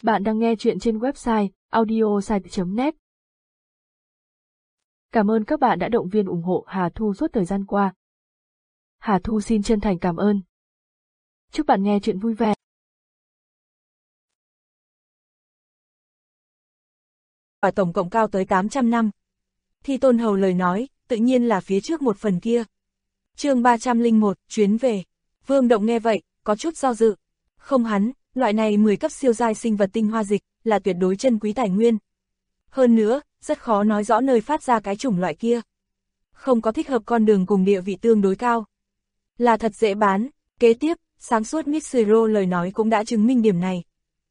Bạn đang nghe chuyện trên website audiosite.net. Cảm ơn các bạn đã động viên ủng hộ Hà Thu suốt thời gian qua. Hà Thu xin chân thành cảm ơn. Chúc bạn nghe chuyện vui vẻ. Và tổng cộng cao tới 800 năm. Thi Tôn Hầu lời nói, tự nhiên là phía trước một phần kia. Chương 301, chuyến về. Vương Động nghe vậy, có chút do dự. Không hắn, loại này 10 cấp siêu giai sinh vật tinh hoa dịch, là tuyệt đối chân quý tài nguyên. Hơn nữa, rất khó nói rõ nơi phát ra cái chủng loại kia. Không có thích hợp con đường cùng địa vị tương đối cao. Là thật dễ bán, kế tiếp, sáng suốt Mitsuro lời nói cũng đã chứng minh điểm này.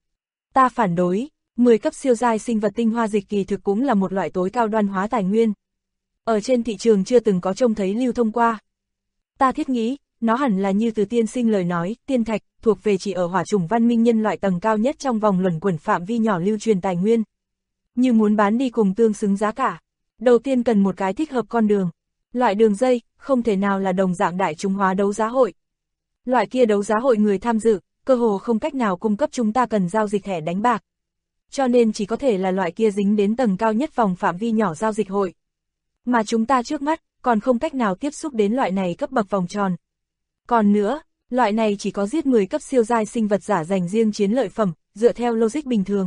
Ta phản đối, 10 cấp siêu giai sinh vật tinh hoa dịch kỳ thực cũng là một loại tối cao đoan hóa tài nguyên. Ở trên thị trường chưa từng có trông thấy lưu thông qua. Ta thiết nghĩ, nó hẳn là như từ tiên sinh lời nói, tiên thạch, thuộc về chỉ ở hỏa chủng văn minh nhân loại tầng cao nhất trong vòng luẩn quẩn phạm vi nhỏ lưu truyền tài nguyên. Như muốn bán đi cùng tương xứng giá cả, đầu tiên cần một cái thích hợp con đường. Loại đường dây, không thể nào là đồng dạng đại chúng hóa đấu giá hội. Loại kia đấu giá hội người tham dự, cơ hồ không cách nào cung cấp chúng ta cần giao dịch thẻ đánh bạc. Cho nên chỉ có thể là loại kia dính đến tầng cao nhất vòng phạm vi nhỏ giao dịch hội. Mà chúng ta trước mắt, còn không cách nào tiếp xúc đến loại này cấp bậc vòng tròn. Còn nữa, loại này chỉ có giết 10 cấp siêu giai sinh vật giả dành riêng chiến lợi phẩm, dựa theo logic bình thường.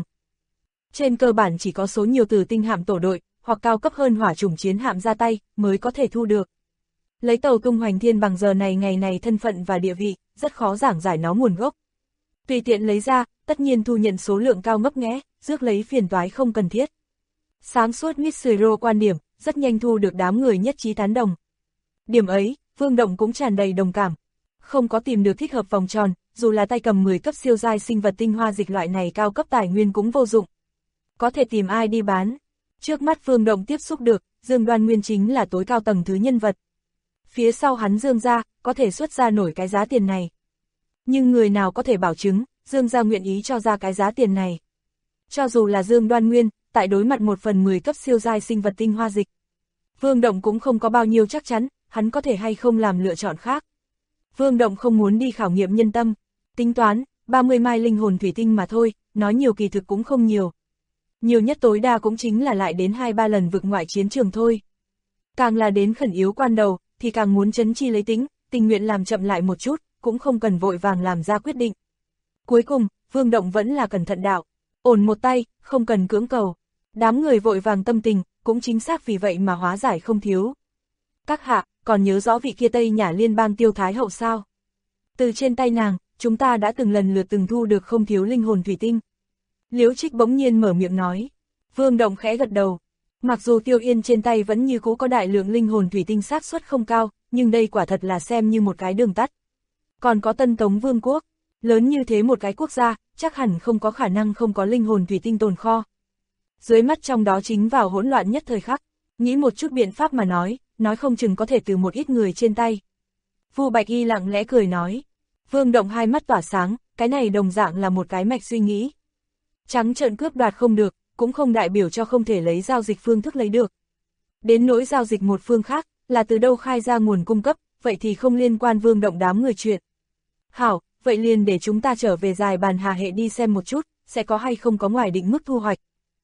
Trên cơ bản chỉ có số nhiều tử tinh hạm tổ đội, hoặc cao cấp hơn hỏa chủng chiến hạm ra tay, mới có thể thu được. Lấy tàu tung hoành thiên bằng giờ này ngày này thân phận và địa vị, rất khó giảng giải nó nguồn gốc. Tùy tiện lấy ra, tất nhiên thu nhận số lượng cao ngấp nghé, rước lấy phiền toái không cần thiết. Sáng suốt Mitsuro quan điểm, rất nhanh thu được đám người nhất trí tán đồng. Điểm ấy, Vương Động cũng tràn đầy đồng cảm. Không có tìm được thích hợp vòng tròn, dù là tay cầm 10 cấp siêu giai sinh vật tinh hoa dịch loại này cao cấp tài nguyên cũng vô dụng. Có thể tìm ai đi bán. Trước mắt Vương Động tiếp xúc được, Dương Đoan Nguyên chính là tối cao tầng thứ nhân vật. Phía sau hắn Dương gia, có thể xuất ra nổi cái giá tiền này. Nhưng người nào có thể bảo chứng, Dương gia nguyện ý cho ra cái giá tiền này. Cho dù là Dương Đoan Nguyên, tại đối mặt 1/10 cấp siêu giai sinh vật tinh hoa dịch. Vương Động cũng không có bao nhiêu chắc chắn, hắn có thể hay không làm lựa chọn khác. Vương Động không muốn đi khảo nghiệm nhân tâm, tính toán, 30 mai linh hồn thủy tinh mà thôi, nói nhiều kỳ thực cũng không nhiều. Nhiều nhất tối đa cũng chính là lại đến 2-3 lần vực ngoại chiến trường thôi. Càng là đến khẩn yếu quan đầu, thì càng muốn chấn chi lấy tính, tình nguyện làm chậm lại một chút, cũng không cần vội vàng làm ra quyết định. Cuối cùng, Vương Động vẫn là cẩn thận đạo, ổn một tay, không cần cưỡng cầu. Đám người vội vàng tâm tình, cũng chính xác vì vậy mà hóa giải không thiếu. Các hạ, còn nhớ rõ vị kia Tây Nhã liên bang Tiêu Thái hậu sao? Từ trên tay nàng, chúng ta đã từng lần lượt từng thu được không thiếu linh hồn thủy tinh. Liễu Trích bỗng nhiên mở miệng nói. Vương Động khẽ gật đầu. Mặc dù Tiêu Yên trên tay vẫn như cũ có đại lượng linh hồn thủy tinh xác suất không cao, nhưng đây quả thật là xem như một cái đường tắt. Còn có Tân Tống Vương quốc, lớn như thế một cái quốc gia, chắc hẳn không có khả năng không có linh hồn thủy tinh tồn kho. Dưới mắt trong đó chính vào hỗn loạn nhất thời khắc, nghĩ một chút biện pháp mà nói không chừng có thể từ một ít người trên tay. Vu Bạch Y lặng lẽ cười nói. Vương Động hai mắt tỏa sáng, cái này đồng dạng là một cái mạch suy nghĩ. Trắng trợn cướp đoạt không được, cũng không đại biểu cho không thể lấy giao dịch phương thức lấy được. Đến nỗi giao dịch một phương khác, là từ đâu khai ra nguồn cung cấp, vậy thì không liên quan Vương Động đám người chuyện. Hảo, vậy liền để chúng ta trở về dài bàn hà hệ đi xem một chút, sẽ có hay không có ngoài định mức thu hoạch.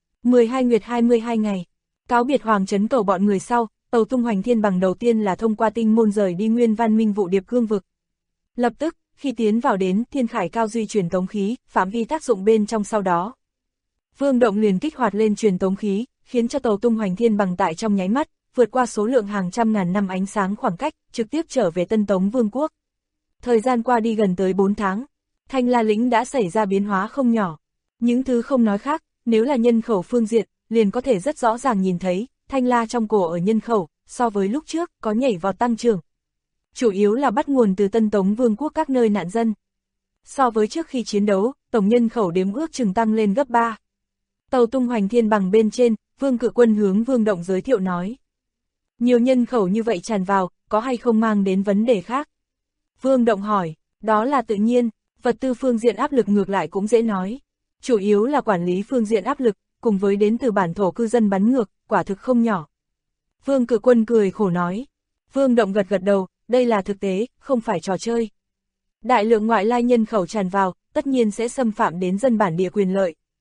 12 nguyệt 22 ngày, cáo biệt Hoàng Trấn Cầu bọn người sau, tàu tung hoành thiên bằng đầu tiên là thông qua tinh môn rời đi Nguyên Văn Minh vụ điệp cương vực. Lập tức, khi tiến vào đến Thiên Khải Cao Duy truyền tống khí, phạm vi tác dụng bên trong sau đó. Vương Động liền kích hoạt lên truyền tống khí, khiến cho tàu tung hoành thiên bằng tại trong nháy mắt, vượt qua số lượng hàng trăm ngàn năm ánh sáng khoảng cách, trực tiếp trở về Tân Tống Vương quốc. Thời gian qua đi gần tới 4 tháng, Thanh La lĩnh đã xảy ra biến hóa không nhỏ. Những thứ không nói khác, nếu là nhân khẩu phương diện, liền có thể rất rõ ràng nhìn thấy, Thanh La trong cổ ở nhân khẩu, so với lúc trước, có nhảy vọt tăng trưởng. Chủ yếu là bắt nguồn từ Tân Tống Vương quốc các nơi nạn dân. So với trước khi chiến đấu, tổng nhân khẩu đếm ước chừng tăng lên gấp 3. Tàu tung hoành thiên bằng bên trên, Vương Cự Quân hướng Vương Động giới thiệu nói. Nhiều nhân khẩu như vậy tràn vào, có hay không mang đến vấn đề khác? Vương Động hỏi, đó là tự nhiên, vật tư phương diện áp lực ngược lại cũng dễ nói. Chủ yếu là quản lý phương diện áp lực, cùng với đến từ bản thổ cư dân bắn ngược, quả thực không nhỏ. Vương Cự Quân cười khổ nói. Vương Động gật gật đầu, đây là thực tế, không phải trò chơi. Đại lượng ngoại lai nhân khẩu tràn vào, tất nhiên sẽ xâm phạm đến dân bản địa quyền lợi.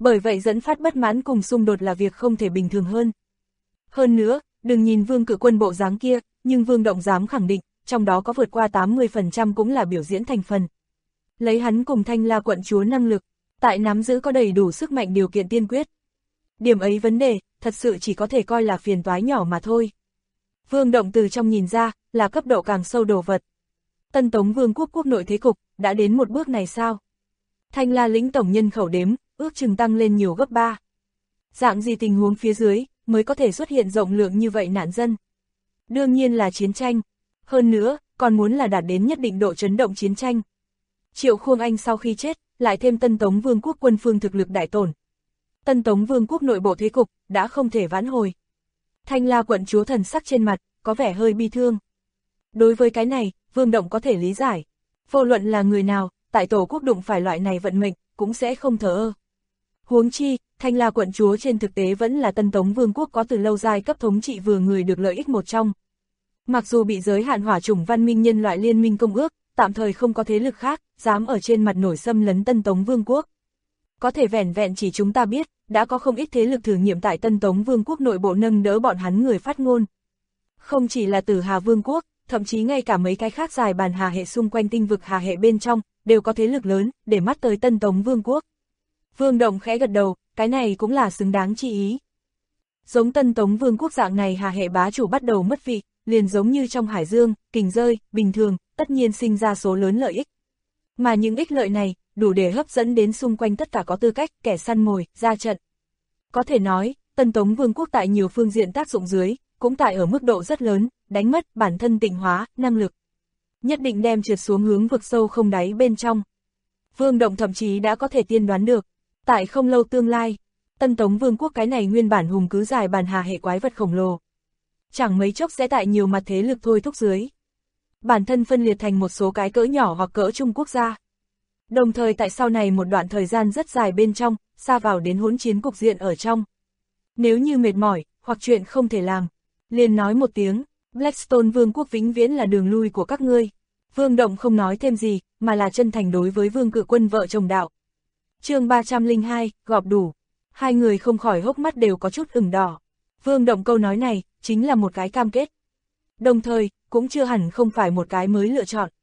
Bởi vậy dẫn phát bất mãn cùng xung đột là việc không thể bình thường hơn. Hơn nữa, đừng nhìn Vương Cự Quân bộ dáng kia, nhưng Vương Động dám khẳng định, trong đó có vượt qua 80% cũng là biểu diễn thành phần. Lấy hắn cùng Thanh La quận chúa năng lực, tại nắm giữ có đầy đủ sức mạnh điều kiện tiên quyết. Điểm ấy vấn đề, thật sự chỉ có thể coi là phiền toái nhỏ mà thôi. Vương Động từ trong nhìn ra, là cấp độ càng sâu đồ vật. Tân Tống Vương quốc quốc nội thế cục, đã đến một bước này sao? Thanh La lĩnh tổng nhân khẩu đếm, ước chừng tăng lên nhiều gấp 3. Dạng gì tình huống phía dưới, mới có thể xuất hiện rộng lượng như vậy nạn dân? Đương nhiên là chiến tranh. Hơn nữa, còn muốn là đạt đến nhất định độ chấn động chiến tranh. Triệu Khuông Anh sau khi chết, lại thêm Tân Tống Vương quốc quân phương thực lực đại tổn. Tân Tống Vương quốc nội bộ thế cục, đã không thể vãn hồi. Thanh La quận chúa thần sắc trên mặt, có vẻ hơi bi thương. Đối với cái này, Vương Động có thể lý giải. Vô luận là người nào, tại tổ quốc đụng phải loại này vận mệnh, cũng sẽ không thờ ơ. Huống chi, Thanh La quận chúa trên thực tế vẫn là Tân Tống Vương quốc có từ lâu giai cấp thống trị vừa người được lợi ích một trong. Mặc dù bị giới hạn hỏa chủng văn minh nhân loại liên minh công ước, tạm thời không có thế lực khác, dám ở trên mặt nổi xâm lấn Tân Tống Vương quốc. Có thể vẻn vẹn chỉ chúng ta biết, đã có không ít thế lực thử nghiệm tại Tân Tống Vương quốc nội bộ nâng đỡ bọn hắn người phát ngôn. Không chỉ là Tử Hà Vương quốc, thậm chí ngay cả mấy cái khác dài bàn hà hệ xung quanh tinh vực hà hệ bên trong, đều có thế lực lớn, để mắt tới Tân Tống Vương quốc. Vương Động khẽ gật đầu, cái này cũng là xứng đáng chi ý. Giống Tân Tống Vương quốc dạng này hà hệ bá chủ bắt đầu mất vị, liền giống như trong hải dương, kình rơi, bình thường, tất nhiên sinh ra số lớn lợi ích. Mà những ích lợi này, đủ để hấp dẫn đến xung quanh tất cả có tư cách, kẻ săn mồi, ra trận. Có thể nói, Tân Tống Vương quốc tại nhiều phương diện tác dụng dưới, cũng tại ở mức độ rất lớn, đánh mất bản thân tịnh hóa, năng lực. Nhất định đem trượt xuống hướng vực sâu không đáy bên trong. Vương Động thậm chí đã có thể tiên đoán được, tại không lâu tương lai, Tân Tống Vương quốc cái này nguyên bản hùng cứ dài bàn hà hệ quái vật khổng lồ. Chẳng mấy chốc sẽ tại nhiều mặt thế lực thôi thúc dưới. Bản thân phân liệt thành một số cái cỡ nhỏ hoặc cỡ trung quốc gia. Đồng thời tại sau này một đoạn thời gian rất dài bên trong, xa vào đến hỗn chiến cục diện ở trong. Nếu như mệt mỏi, hoặc chuyện không thể làm, liền nói một tiếng, Blackstone Vương quốc vĩnh viễn là đường lui của các ngươi. Vương Động không nói thêm gì, mà là chân thành đối với Vương Cự Quân vợ chồng đạo. Chương 302, gọp đủ. Hai người không khỏi hốc mắt đều có chút ửng đỏ. Vương Động câu nói này, chính là một cái cam kết. Đồng thời, cũng chưa hẳn không phải một cái mới lựa chọn.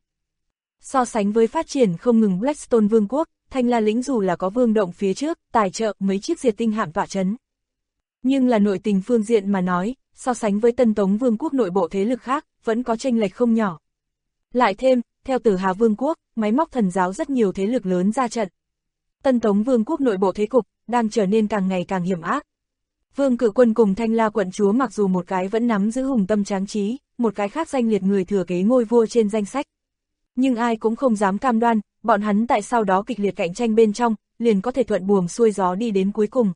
So sánh với phát triển không ngừng Blackstone Vương quốc, Thanh La lĩnh dù là có Vương Động phía trước, tài trợ mấy chiếc diệt tinh hạm tọa chấn. Nhưng là nội tình phương diện mà nói, so sánh với Tân Tống Vương quốc nội bộ thế lực khác, vẫn có chênh lệch không nhỏ. Lại thêm, theo Tử Hà Vương quốc, máy móc thần giáo rất nhiều thế lực lớn ra trận. Tân Tống Vương quốc nội bộ thế cục, đang trở nên càng ngày càng hiểm ác. Vương Cự Quân cùng Thanh La quận chúa mặc dù một cái vẫn nắm giữ hùng tâm tráng trí, một cái khác danh liệt người thừa kế ngôi vua trên danh sách. Nhưng ai cũng không dám cam đoan, bọn hắn tại sau đó kịch liệt cạnh tranh bên trong, liền có thể thuận buồm xuôi gió đi đến cuối cùng.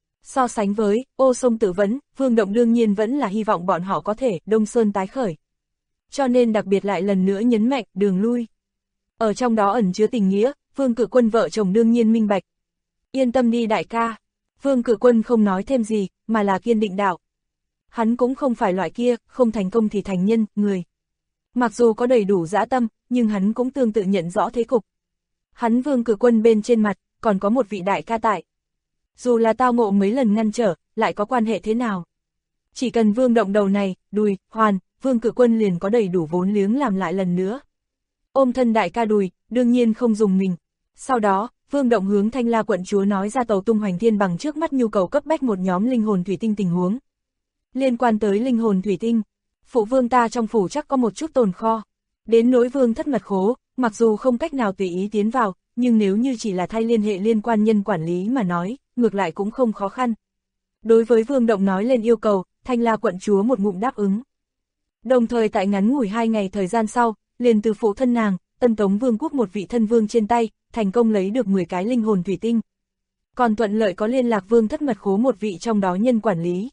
So sánh với, Ô Sông Tử Vấn, Vương Động đương nhiên vẫn là hy vọng bọn họ có thể Đông Sơn tái khởi. Cho nên đặc biệt lại lần nữa nhấn mạnh đường lui. Ở trong đó ẩn chứa tình nghĩa, Vương Cự Quân vợ chồng đương nhiên minh bạch. Yên tâm đi đại ca. Vương Cự Quân không nói thêm gì, mà là kiên định đạo. Hắn cũng không phải loại kia, không thành công thì thành nhân, người. Mặc dù có đầy đủ dã tâm, nhưng hắn cũng tương tự nhận rõ thế cục. Hắn Vương Cự Quân bên trên mặt, còn có một vị đại ca tại. Dù là tao ngộ mấy lần ngăn trở, lại có quan hệ thế nào? Chỉ cần Vương Động đầu này, đùi, hoàn, Vương Cự Quân liền có đầy đủ vốn liếng làm lại lần nữa. Ôm thân đại ca đùi, đương nhiên không dùng mình. Sau đó, Vương Động hướng Thanh La quận chúa nói ra Tàu Tung Hoành Thiên bằng trước mắt nhu cầu cấp bách một nhóm linh hồn thủy tinh tình huống. Liên quan tới linh hồn thủy tinh, phụ vương ta trong phủ chắc có một chút tồn kho. Đến nỗi Vương thất mật khố, mặc dù không cách nào tùy ý tiến vào, nhưng nếu như chỉ là thay liên hệ liên quan nhân quản lý mà nói, ngược lại cũng không khó khăn. Đối với Vương Động nói lên yêu cầu, Thanh La quận chúa một ngụm đáp ứng. Đồng thời tại ngắn ngủi 2 ngày thời gian sau, liền từ phụ thân nàng, Tân Tống Vương quốc một vị thân vương trên tay, thành công lấy được 10 cái linh hồn thủy tinh. Còn thuận lợi có liên lạc Vương thất mật khố một vị trong đó nhân quản lý.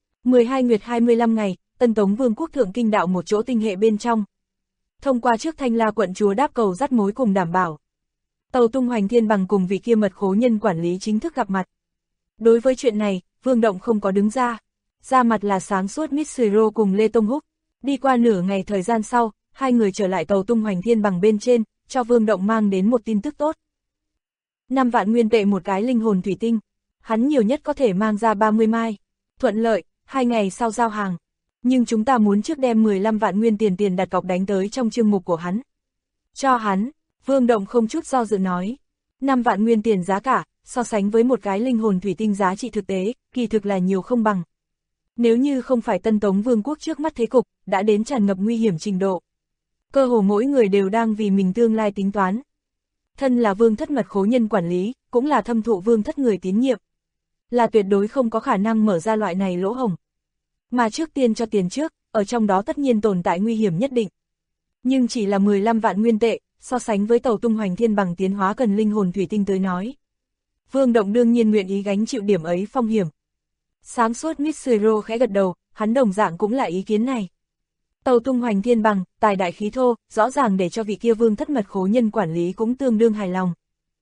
12 nguyệt 25 ngày, Tân Tống Vương quốc thượng kinh đạo một chỗ tinh hệ bên trong. Thông qua trước Thanh La quận chúa đáp cầu dắt mối cùng đảm bảo. Tàu Tung Hoành Thiên bằng cùng vị kia mật khố nhân quản lý chính thức gặp mặt. Đối với chuyện này, Vương Động không có đứng ra mặt là sáng suốt Miss Siro cùng Lê Tông Húc. Đi qua nửa ngày thời gian sau, hai người trở lại Tàu Tung Hoành Thiên bằng bên trên, cho Vương Động mang đến một tin tức tốt. 5 vạn nguyên tệ một cái linh hồn thủy tinh, hắn nhiều nhất có thể mang ra 30 mai. Thuận lợi, 2 ngày sau giao hàng. Nhưng chúng ta muốn trước đem 15 vạn nguyên tiền đặt cọc đánh tới trong chương mục của hắn. Cho hắn, Vương Động không chút do dự nói. 5 vạn nguyên tiền giá cả, so sánh với một cái linh hồn thủy tinh giá trị thực tế, kỳ thực là nhiều không bằng. Nếu như không phải Tân Tống Vương quốc trước mắt thế cục, đã đến tràn ngập nguy hiểm trình độ. Cơ hồ mỗi người đều đang vì mình tương lai tính toán. Thân là Vương thất mật khố nhân quản lý, cũng là thâm thụ Vương thất người tín nhiệm. Là tuyệt đối không có khả năng mở ra loại này lỗ hổng. Mà trước tiên cho tiền trước, ở trong đó tất nhiên tồn tại nguy hiểm nhất định. Nhưng chỉ là 15 vạn nguyên tệ, so sánh với tàu tung hoành thiên bằng tiến hóa cần linh hồn thủy tinh tới nói. Vương Động đương nhiên nguyện ý gánh chịu điểm ấy phong hiểm. Sáng suốt Mitsuro khẽ gật đầu, hắn đồng dạng cũng là ý kiến này. Tàu tung hoành thiên bằng, tài đại khí thô, rõ ràng để cho vị kia Vương thất mật khố nhân quản lý cũng tương đương hài lòng.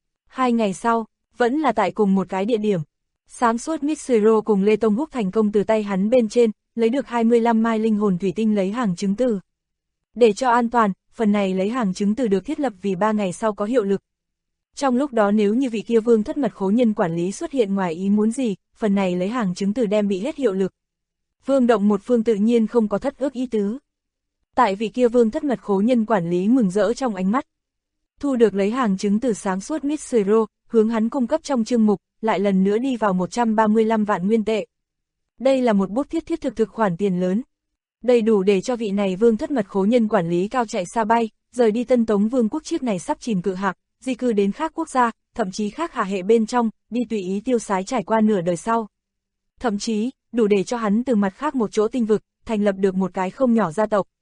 2 ngày sau, vẫn là tại cùng một cái địa điểm. Sáng suốt Mitsuro cùng Lê Tông Húc thành công từ tay hắn bên trên, lấy được 25 mai linh hồn thủy tinh lấy hàng chứng từ. Để cho an toàn, phần này lấy hàng chứng từ được thiết lập vì 3 ngày sau có hiệu lực. Trong lúc đó nếu như vị kia Vương thất mật khố nhân quản lý xuất hiện ngoài ý muốn gì, phần này lấy hàng chứng từ đem bị hết hiệu lực. Vương Động một phương tự nhiên không có thất ước ý tứ. Tại vị kia Vương thất mật khố nhân quản lý mừng rỡ trong ánh mắt. Thu được lấy hàng chứng từ sáng suốt Mitsuro, hướng hắn cung cấp trong chương mục, lại lần nữa đi vào 135 vạn nguyên tệ. Đây là một bút thiết thực khoản tiền lớn. Đầy đủ để cho vị này Vương thất mật khố nhân quản lý cao chạy xa bay, rời đi Tân Tống Vương quốc chiếc này sắp chìm cự hạc, di cư đến khác quốc gia, thậm chí khác hạ hệ bên trong, đi tùy ý tiêu sái trải qua nửa đời sau. Thậm chí, đủ để cho hắn từ mặt khác một chỗ tinh vực, thành lập được một cái không nhỏ gia tộc.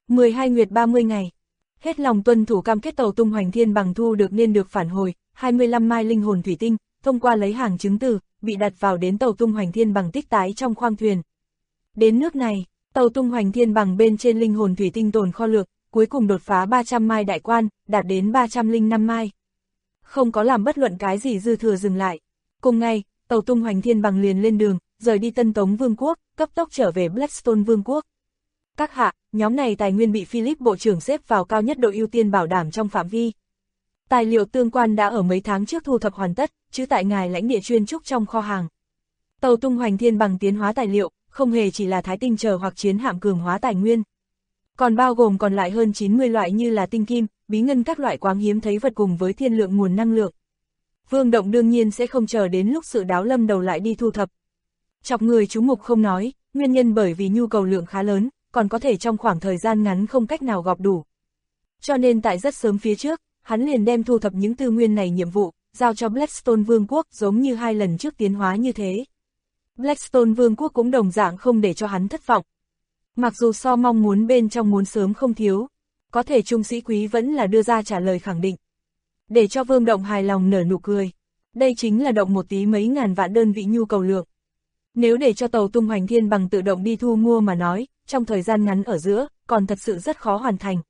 12 nguyệt 30 ngày. Hết lòng tuân thủ cam kết tàu tung hoành thiên bằng thu được nên được phản hồi, 25 mai linh hồn thủy tinh, thông qua lấy hàng chứng từ, bị đặt vào đến tàu tung hoành thiên bằng tích tái trong khoang thuyền. Đến nước này, tàu tung hoành thiên bằng bên trên linh hồn thủy tinh tồn kho lược, cuối cùng đột phá 300 mai đại quan, đạt đến 305 mai. Không có làm bất luận cái gì dư thừa dừng lại. Cùng ngày, tàu tung hoành thiên bằng liền lên đường, rời đi Tân Tống Vương quốc, cấp tốc trở về Blackstone Vương quốc. Các hạ, nhóm này tài nguyên bị Philip Bộ trưởng xếp vào cao nhất độ ưu tiên bảo đảm trong phạm vi. Tài liệu tương quan đã ở mấy tháng trước thu thập hoàn tất, chứ tại ngài lãnh địa chuyên trúc trong kho hàng. Tàu tung hoành thiên bằng tiến hóa tài liệu, không hề chỉ là thái tinh chờ hoặc chiến hạm cường hóa tài nguyên. Còn bao gồm còn lại hơn 90 loại như là tinh kim, bí ngân các loại quáng hiếm thấy vật cùng với thiên lượng nguồn năng lượng. Vương Động đương nhiên sẽ không chờ đến lúc sự đáo lâm đầu lại đi thu thập. Chọc người chú mục không nói, nguyên nhân bởi vì nhu cầu lượng khá lớn, còn có thể trong khoảng thời gian ngắn không cách nào gọp đủ. Cho nên tại rất sớm phía trước, hắn liền đem thu thập những tư nguyên này nhiệm vụ, giao cho Blackstone Vương quốc giống như 2 lần trước tiến hóa như thế. Blackstone Vương quốc cũng đồng dạng không để cho hắn thất vọng. Mặc dù so mong muốn bên trong muốn sớm không thiếu, có thể trung sĩ quý vẫn là đưa ra trả lời khẳng định. Để cho Vương Động hài lòng nở nụ cười. Đây chính là động một tí mấy ngàn vạn đơn vị nhu cầu lượng. Nếu để cho tàu tung hoành thiên bằng tự động đi thu mua mà nói, trong thời gian ngắn ở giữa, còn thật sự rất khó hoàn thành.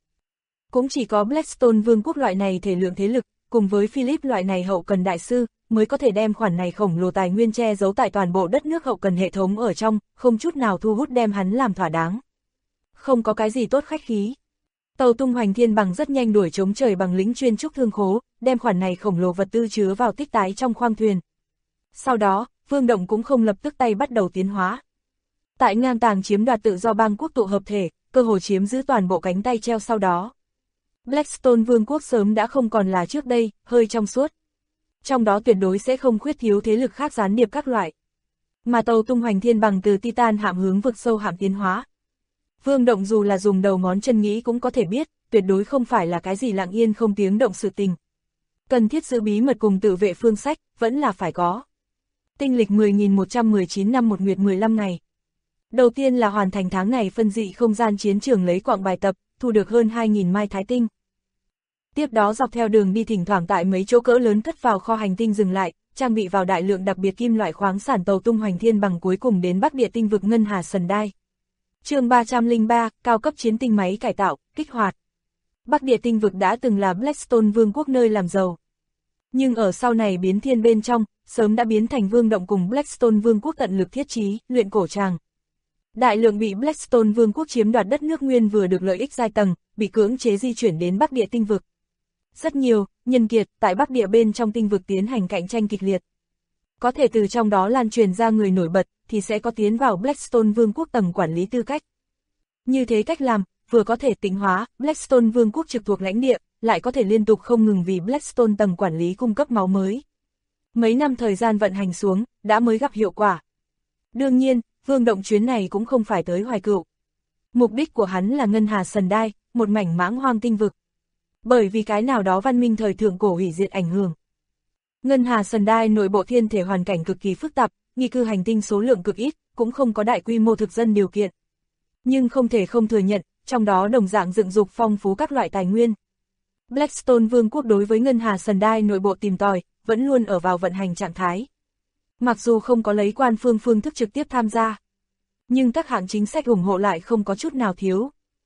Cũng chỉ có Blackstone Vương quốc loại này thể lượng thế lực, cùng với Philip loại này hậu cần đại sư, mới có thể đem khoản này khổng lồ tài nguyên che giấu tại toàn bộ đất nước hậu cần hệ thống ở trong, không chút nào thu hút đem hắn làm thỏa đáng. Không có cái gì tốt khách khí. Tàu tung hoành thiên bằng rất nhanh đuổi chống trời bằng lính chuyên trúc thương khố, đem khoản này khổng lồ vật tư chứa vào tích tái trong khoang thuyền. Sau đó, Vương Động cũng không lập tức tay bắt đầu tiến hóa. Tại ngang tàng chiếm đoạt tự do bang quốc tụ hợp thể, cơ hồ chiếm giữ toàn bộ cánh tay treo sau đó. Blackstone Vương quốc sớm đã không còn là trước đây, hơi trong suốt. Trong đó tuyệt đối sẽ không khuyết thiếu thế lực khác gián điệp các loại. Mà tàu tung hoành thiên bằng từ Titan hạm hướng vực sâu hạm tiến hóa. Vương Động dù là dùng đầu ngón chân nghĩ cũng có thể biết, tuyệt đối không phải là cái gì lặng yên không tiếng động sự tình. Cần thiết giữ bí mật cùng tự vệ phương sách, vẫn là phải có. Tinh lịch 10.119 năm 1 nguyệt 15 ngày. Đầu tiên là hoàn thành tháng này phân dị không gian chiến trường lấy quạng bài tập, thu được hơn 2.000 mai thái tinh. Tiếp đó dọc theo đường đi thỉnh thoảng tại mấy chỗ cỡ lớn cất vào kho hành tinh dừng lại, trang bị vào đại lượng đặc biệt kim loại khoáng sản tàu tung hoành thiên bằng cuối cùng đến Bắc Địa tinh vực Ngân Hà Sần Đai. Chương 303, cao cấp chiến tinh máy cải tạo, kích hoạt. Bắc Địa tinh vực đã từng là Blackstone Vương quốc nơi làm giàu. Nhưng ở sau này biến thiên bên trong, sớm đã biến thành Vương Động cùng Blackstone Vương quốc tận lực thiết trí, luyện cổ tràng. Đại lượng bị Blackstone Vương quốc chiếm đoạt đất nước nguyên vừa được lợi ích giai tầng, bị cưỡng chế di chuyển đến Bắc Địa tinh vực. Rất nhiều nhân kiệt tại Bắc Địa bên trong tinh vực tiến hành cạnh tranh kịch liệt. có thể từ trong đó lan truyền ra người nổi bật, thì sẽ có tiến vào Blackstone Vương quốc tầng quản lý tư cách. Như thế cách làm, vừa có thể tịnh hóa Blackstone Vương quốc trực thuộc lãnh địa, lại có thể liên tục không ngừng vì Blackstone tầng quản lý cung cấp máu mới. Mấy năm thời gian vận hành xuống, đã mới gặp hiệu quả. Đương nhiên, Vương Động chuyến này cũng không phải tới Hoài Cựu. Mục đích của hắn là Ngân Hà Sần Đai, một mảnh mãng hoang tinh vực. Bởi vì cái nào đó văn minh thời thượng cổ hủy diệt ảnh hưởng. Ngân Hà Sần Đai nội bộ thiên thể hoàn cảnh cực kỳ phức tạp, nghi cư hành tinh số lượng cực ít, cũng không có đại quy mô thực dân điều kiện. Nhưng không thể không thừa nhận, trong đó đồng dạng dựng dục phong phú các loại tài nguyên. Blackstone Vương quốc đối với Ngân Hà Sần Đai nội bộ tìm tòi, vẫn luôn ở vào vận hành trạng thái. Mặc dù không có lấy quan phương thức trực tiếp tham gia, nhưng các hạng chính sách ủng hộ lại không có chút nào thiếu.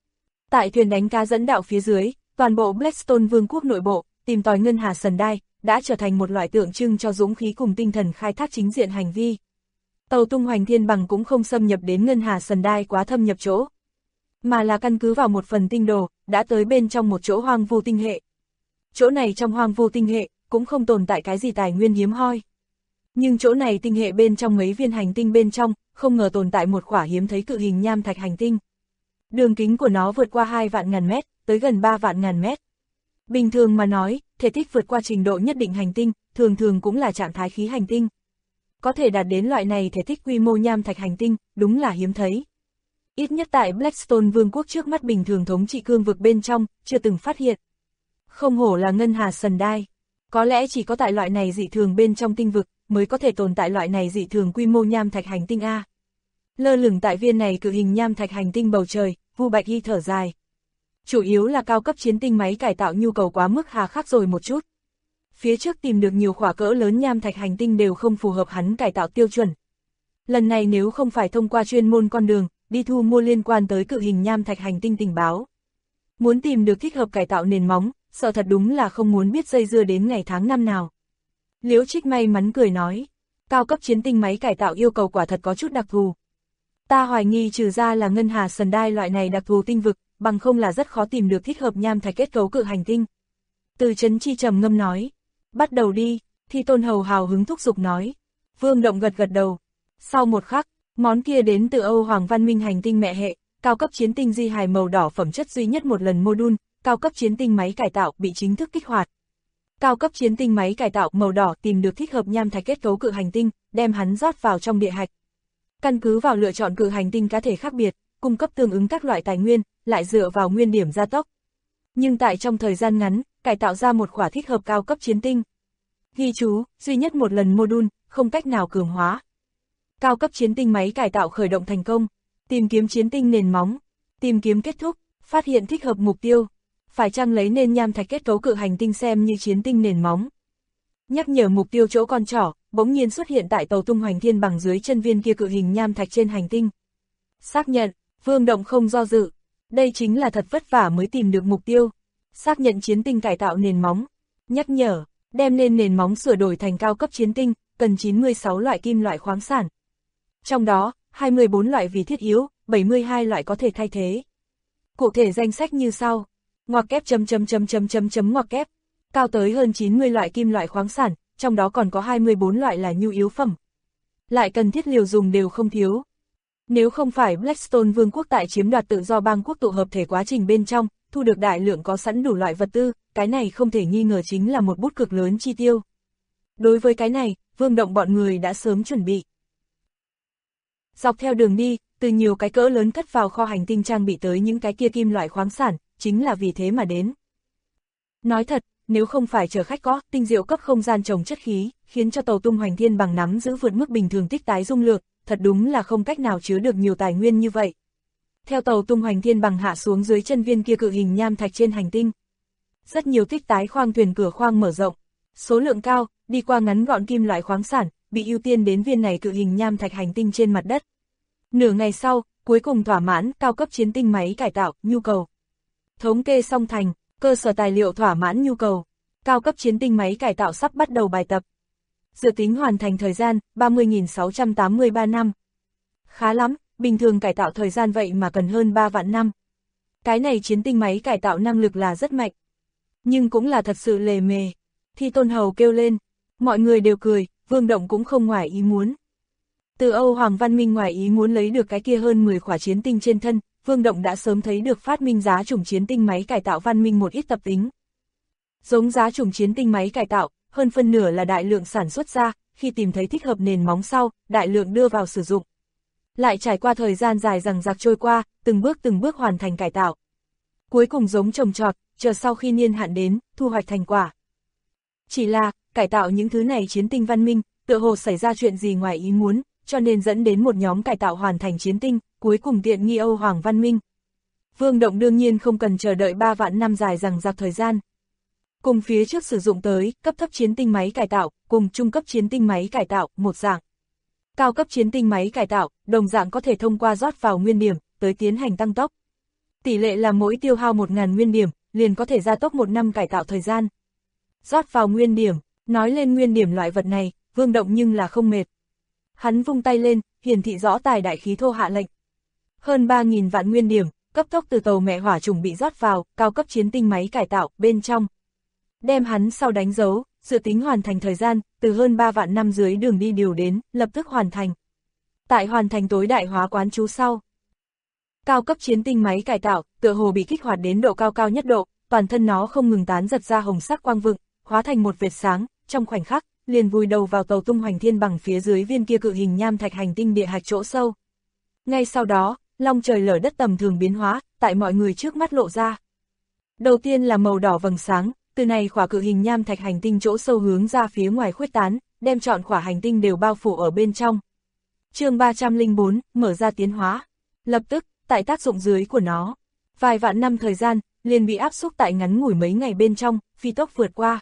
Tại thuyền đánh cá dẫn đạo phía dưới, toàn bộ Blackstone Vương quốc nội bộ, tìm tòi Ngân Hà Sần Đai, đã trở thành một loại tượng trưng cho dũng khí cùng tinh thần khai thác chính diện hành vi. Tàu tung hoành thiên bằng cũng không xâm nhập đến Ngân Hà Sần Đai quá thâm nhập chỗ, mà là căn cứ vào một phần tinh đồ, đã tới bên trong một chỗ hoang vu tinh hệ. Chỗ này trong hoang vu tinh hệ, cũng không tồn tại cái gì tài nguyên hiếm hoi. Nhưng chỗ này tinh hệ bên trong mấy viên hành tinh bên trong, không ngờ tồn tại một khỏa hiếm thấy cự hình nham thạch hành tinh. Đường kính của nó vượt qua 2 vạn ngàn mét, tới gần 3 vạn ngàn mét. Bình thường mà nói, thể tích vượt qua trình độ nhất định hành tinh, thường cũng là trạng thái khí hành tinh. Có thể đạt đến loại này thể tích quy mô nham thạch hành tinh, đúng là hiếm thấy. Ít nhất tại Blackstone Vương quốc trước mắt bình thường thống trị cương vực bên trong, chưa từng phát hiện. Không hổ là Ngân Hà Sần Đai. Có lẽ chỉ có tại loại này dị thường bên trong tinh vực, mới có thể tồn tại loại này dị thường quy mô nham thạch hành tinh A. Lơ lửng tại viên này cự hình nham thạch hành tinh bầu trời, Vu Bạch Y thở dài. Chủ yếu là cao cấp chiến tinh máy cải tạo nhu cầu quá mức hà khắc rồi một chút. Phía trước tìm được nhiều khỏa cỡ lớn nham thạch hành tinh đều không phù hợp hắn cải tạo tiêu chuẩn. Lần này nếu không phải thông qua chuyên môn con đường, đi thu mua liên quan tới cự hình nham thạch hành tinh tình báo. Muốn tìm được thích hợp cải tạo nền móng, sợ thật đúng là không muốn biết dây dưa đến ngày tháng năm nào. Liễu Trích may mắn cười nói, cao cấp chiến tinh máy cải tạo yêu cầu quả thật có chút đặc thù. Ta hoài nghi trừ ra là Ngân Hà Sần Đai loại này đặc thù tinh vực, bằng không là rất khó tìm được thích hợp nham thạch kết cấu cự hành tinh. Từ Chấn Chi trầm ngâm nói, bắt đầu đi, Thi Tôn Hầu hào hứng thúc giục nói. Vương Động gật đầu. Sau một khắc, món kia đến từ Âu Hoàng văn minh hành tinh mẹ hệ, cao cấp chiến tinh di hài màu đỏ phẩm chất duy nhất một lần module, cao cấp chiến tinh máy cải tạo bị chính thức kích hoạt. Cao cấp chiến tinh máy cải tạo màu đỏ tìm được thích hợp nham thạch kết cấu cự hành tinh, đem hắn rót vào trong địa hạch. Căn cứ vào lựa chọn cự hành tinh cá thể khác biệt, cung cấp tương ứng các loại tài nguyên, lại dựa vào nguyên điểm gia tốc. Nhưng tại trong thời gian ngắn, cải tạo ra một khỏa thích hợp cao cấp chiến tinh. Ghi chú, duy nhất một lần module, không cách nào cường hóa. Cao cấp chiến tinh máy cải tạo khởi động thành công. Tìm kiếm chiến tinh nền móng. Tìm kiếm kết thúc, phát hiện thích hợp mục tiêu. Phải chăng lấy nên nham thạch kết cấu cự hành tinh xem như chiến tinh nền móng. Nhắc nhở mục tiêu chỗ con trỏ, bỗng nhiên xuất hiện tại tàu tung hoành thiên bằng dưới chân viên kia cự hình nham thạch trên hành tinh. Xác nhận, Vương Động không do dự. Đây chính là thật vất vả mới tìm được mục tiêu. Xác nhận chiến tinh cải tạo nền móng. Nhắc nhở, đem lên nền móng sửa đổi thành cao cấp chiến tinh, cần 96 loại kim loại khoáng sản. Trong đó, 24 loại vì thiết yếu, 72 loại có thể thay thế. Cụ thể danh sách như sau. Ngoặc kép ngoặc kép. Cao tới hơn 90 loại kim loại khoáng sản, trong đó còn có 24 loại là nhu yếu phẩm. Lại cần thiết liều dùng đều không thiếu. Nếu không phải Blackstone Vương quốc tại chiếm đoạt tự do bang quốc tụ hợp thể quá trình bên trong, thu được đại lượng có sẵn đủ loại vật tư, cái này không thể nghi ngờ chính là một bút cực lớn chi tiêu. Đối với cái này, Vương Động bọn người đã sớm chuẩn bị. Dọc theo đường đi, từ nhiều cái cỡ lớn cất vào kho hành tinh trang bị tới những cái kia kim loại khoáng sản, chính là vì thế mà đến. Nói thật, nếu không phải chở khách có tinh diệu cấp không gian trồng chất khí, khiến cho tàu tung hoành thiên bằng nắm giữ vượt mức bình thường tích tái dung lượng, thật đúng là không cách nào chứa được nhiều tài nguyên như vậy. Theo tàu tung hoành thiên bằng hạ xuống dưới chân viên kia cự hình nham thạch trên hành tinh. Rất nhiều tích tái khoang thuyền cửa khoang mở rộng, số lượng cao, đi qua ngắn gọn kim loại khoáng sản, bị ưu tiên đến viên này cự hình nham thạch hành tinh trên mặt đất. Nửa ngày sau, cuối cùng thỏa mãn cao cấp chiến tinh máy cải tạo, nhu cầu. Thống kê xong thành, cơ sở tài liệu thỏa mãn nhu cầu. Cao cấp chiến tinh máy cải tạo sắp bắt đầu bài tập. Dự tính hoàn thành thời gian, 30.683 năm. Khá lắm, bình thường cải tạo thời gian vậy mà cần hơn 3 vạn năm. Cái này chiến tinh máy cải tạo năng lực là rất mạnh. Nhưng cũng là thật sự lề mề. Thi Tôn Hầu kêu lên. Mọi người đều cười, Vương Động cũng không ngoài ý muốn. Từ Âu Hoàng Văn Minh ngoài ý muốn lấy được cái kia hơn 10 khỏa chiến tinh trên thân, Vương Động đã sớm thấy được phát minh giá chủng chiến tinh máy cải tạo Văn Minh một ít tập tính. Giống giá chủng chiến tinh máy cải tạo, hơn phân nửa là đại lượng sản xuất ra, khi tìm thấy thích hợp nền móng sau, đại lượng đưa vào sử dụng. Lại trải qua thời gian dài dằng dặc trôi qua, từng bước hoàn thành cải tạo. Cuối cùng giống trồng trọt, chờ sau khi niên hạn đến, thu hoạch thành quả. Chỉ là, cải tạo những thứ này chiến tinh Văn Minh, tựa hồ xảy ra chuyện gì ngoài ý muốn, cho nên dẫn đến một nhóm cải tạo hoàn thành chiến tinh, cuối cùng tiện nghi Âu Hoàng Văn Minh. Vương Động đương nhiên không cần chờ đợi 3 vạn năm dài dằng dặc thời gian. Cùng phía trước sử dụng tới, cấp thấp chiến tinh máy cải tạo, cùng trung cấp chiến tinh máy cải tạo, một dạng. Cao cấp chiến tinh máy cải tạo, đồng dạng có thể thông qua rót vào nguyên điểm, tới tiến hành tăng tốc. Tỷ lệ là mỗi tiêu hao 1000 nguyên điểm, liền có thể gia tốc 1 năm cải tạo thời gian. Rót vào nguyên điểm, nói lên nguyên điểm loại vật này, Vương Động nhưng là không mệt. Hắn vung tay lên, hiển thị rõ tài đại khí thô hạ lệnh. Hơn 3000 vạn nguyên điểm, cấp tốc từ tàu mẹ hỏa trùng bị rót vào, cao cấp chiến tinh máy cải tạo, bên trong. Đem hắn sau đánh dấu, dự tính hoàn thành thời gian, từ hơn 3 vạn năm dưới đường đi điều đến, lập tức hoàn thành. Tại hoàn thành tối đại hóa quán chú sau. Cao cấp chiến tinh máy cải tạo, tựa hồ bị kích hoạt đến độ cao nhất độ, toàn thân nó không ngừng tán giật ra hồng sắc quang vựng, hóa thành một vệt sáng, trong khoảnh khắc, liền vùi đầu vào tàu tung hoành thiên bằng phía dưới viên kia cự hình nham thạch hành tinh địa hạch chỗ sâu. Ngay sau đó, long trời lở đất tầm thường biến hóa, tại mọi người trước mắt lộ ra. Đầu tiên là màu đỏ vầng sáng, từ này khỏa cự hình nham thạch hành tinh chỗ sâu hướng ra phía ngoài khuếch tán, đem trọn khỏa hành tinh đều bao phủ ở bên trong. Chương 304, mở ra tiến hóa. Lập tức, tại tác dụng dưới của nó, vài vạn năm thời gian, liền bị áp xúc tại ngắn ngủi mấy ngày bên trong, phi tốc vượt qua.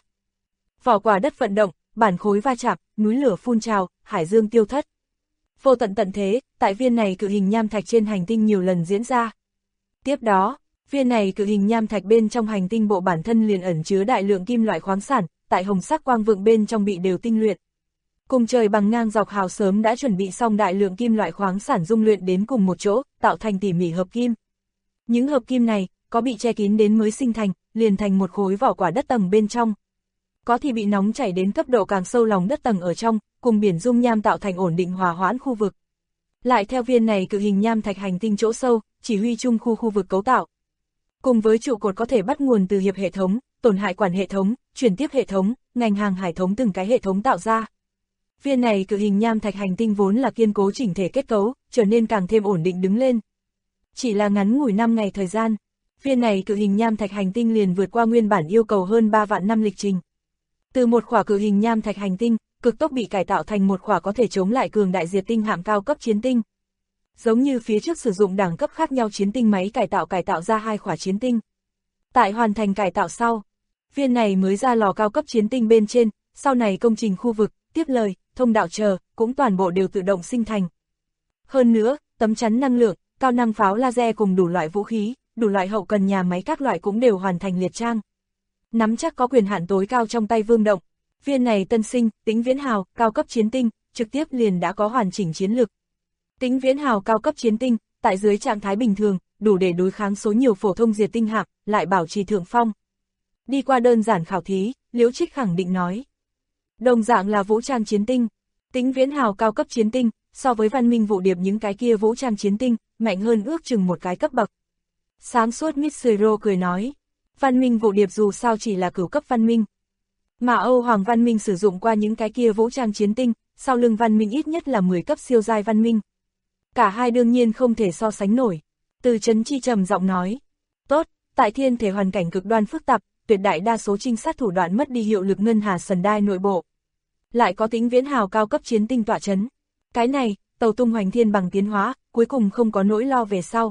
Vỏ quả đất vận động, bản khối va chạm, núi lửa phun trào, hải dương tiêu thất. Vô tận tận thế, tại viên này cự hình nham thạch trên hành tinh nhiều lần diễn ra. Tiếp đó, viên này cự hình nham thạch bên trong hành tinh bộ bản thân liền ẩn chứa đại lượng kim loại khoáng sản, tại hồng sắc quang vựng bên trong bị đều tinh luyện. Cùng trời bằng ngang dọc hào sớm đã chuẩn bị xong đại lượng kim loại khoáng sản dung luyện đến cùng một chỗ, tạo thành tỉ mỉ hợp kim. Những hợp kim này, có bị che kín đến mới sinh thành, liền thành một khối vỏ quả đất tầng bên trong. Có thì bị nóng chảy đến cấp độ càng sâu lòng đất tầng ở trong, cùng biển dung nham tạo thành ổn định hòa hoãn khu vực. Lại theo viên này cự hình nham thạch hành tinh chỗ sâu, chỉ huy chung khu vực cấu tạo. Cùng với trụ cột có thể bắt nguồn từ hiệp hệ thống, tổn hại quản hệ thống, chuyển tiếp hệ thống, ngành hàng hải thống từng cái hệ thống tạo ra. Viên này cự hình nham thạch hành tinh vốn là kiên cố chỉnh thể kết cấu, trở nên càng thêm ổn định đứng lên. Chỉ là ngắn ngủi 5 ngày thời gian, viên này cự hình nham thạch hành tinh liền vượt qua nguyên bản yêu cầu hơn 3 vạn năm lịch trình. Từ một khỏa cự hình nham thạch hành tinh, cực tốc bị cải tạo thành một khỏa có thể chống lại cường đại diệt tinh hạm cao cấp chiến tinh. Giống như phía trước sử dụng đẳng cấp khác nhau chiến tinh máy cải tạo ra 2 khỏa chiến tinh. Tại hoàn thành cải tạo sau, viên này mới ra lò cao cấp chiến tinh bên trên, sau này công trình khu vực, tiếp lời, thông đạo chờ, cũng toàn bộ đều tự động sinh thành. Hơn nữa, tấm chắn năng lượng, cao năng pháo laser cùng đủ loại vũ khí, đủ loại hậu cần nhà máy các loại cũng đều hoàn thành liệt trang. Nắm chắc có quyền hạn tối cao trong tay Vương Động, viên này tân sinh, Tĩnh Viễn Hào, cao cấp chiến tinh, trực tiếp liền đã có hoàn chỉnh chiến lực. Tĩnh Viễn Hào cao cấp chiến tinh, tại dưới trạng thái bình thường, đủ để đối kháng số nhiều phổ thông diệt tinh hạm, lại bảo trì thượng phong. Đi qua đơn giản khảo thí, Liễu Trích khẳng định nói. Đồng dạng là vũ trang chiến tinh, Tĩnh Viễn Hào cao cấp chiến tinh, so với Văn Minh Vụ Điệp những cái kia vũ trang chiến tinh, mạnh hơn ước chừng một cái cấp bậc. Sáng suốt Mitsuro cười nói, Văn Minh Vụ Điệp dù sao chỉ là cửu cấp văn minh. Mà Âu Hoàng Văn Minh sử dụng qua những cái kia vũ trang chiến tinh, sau lưng Văn Minh ít nhất là 10 cấp siêu giai văn minh. Cả hai đương nhiên không thể so sánh nổi. Từ Trấn Chi trầm giọng nói, tốt, tại thiên thể hoàn cảnh cực đoan phức tạp, tuyệt đại đa số trinh sát thủ đoạn mất đi hiệu lực ngân hà sần đai nội bộ. Lại có Tĩnh Viễn Hào cao cấp chiến tinh tọa chấn. Cái này, tàu tung hoành thiên bằng tiến hóa, cuối cùng không có nỗi lo về sau.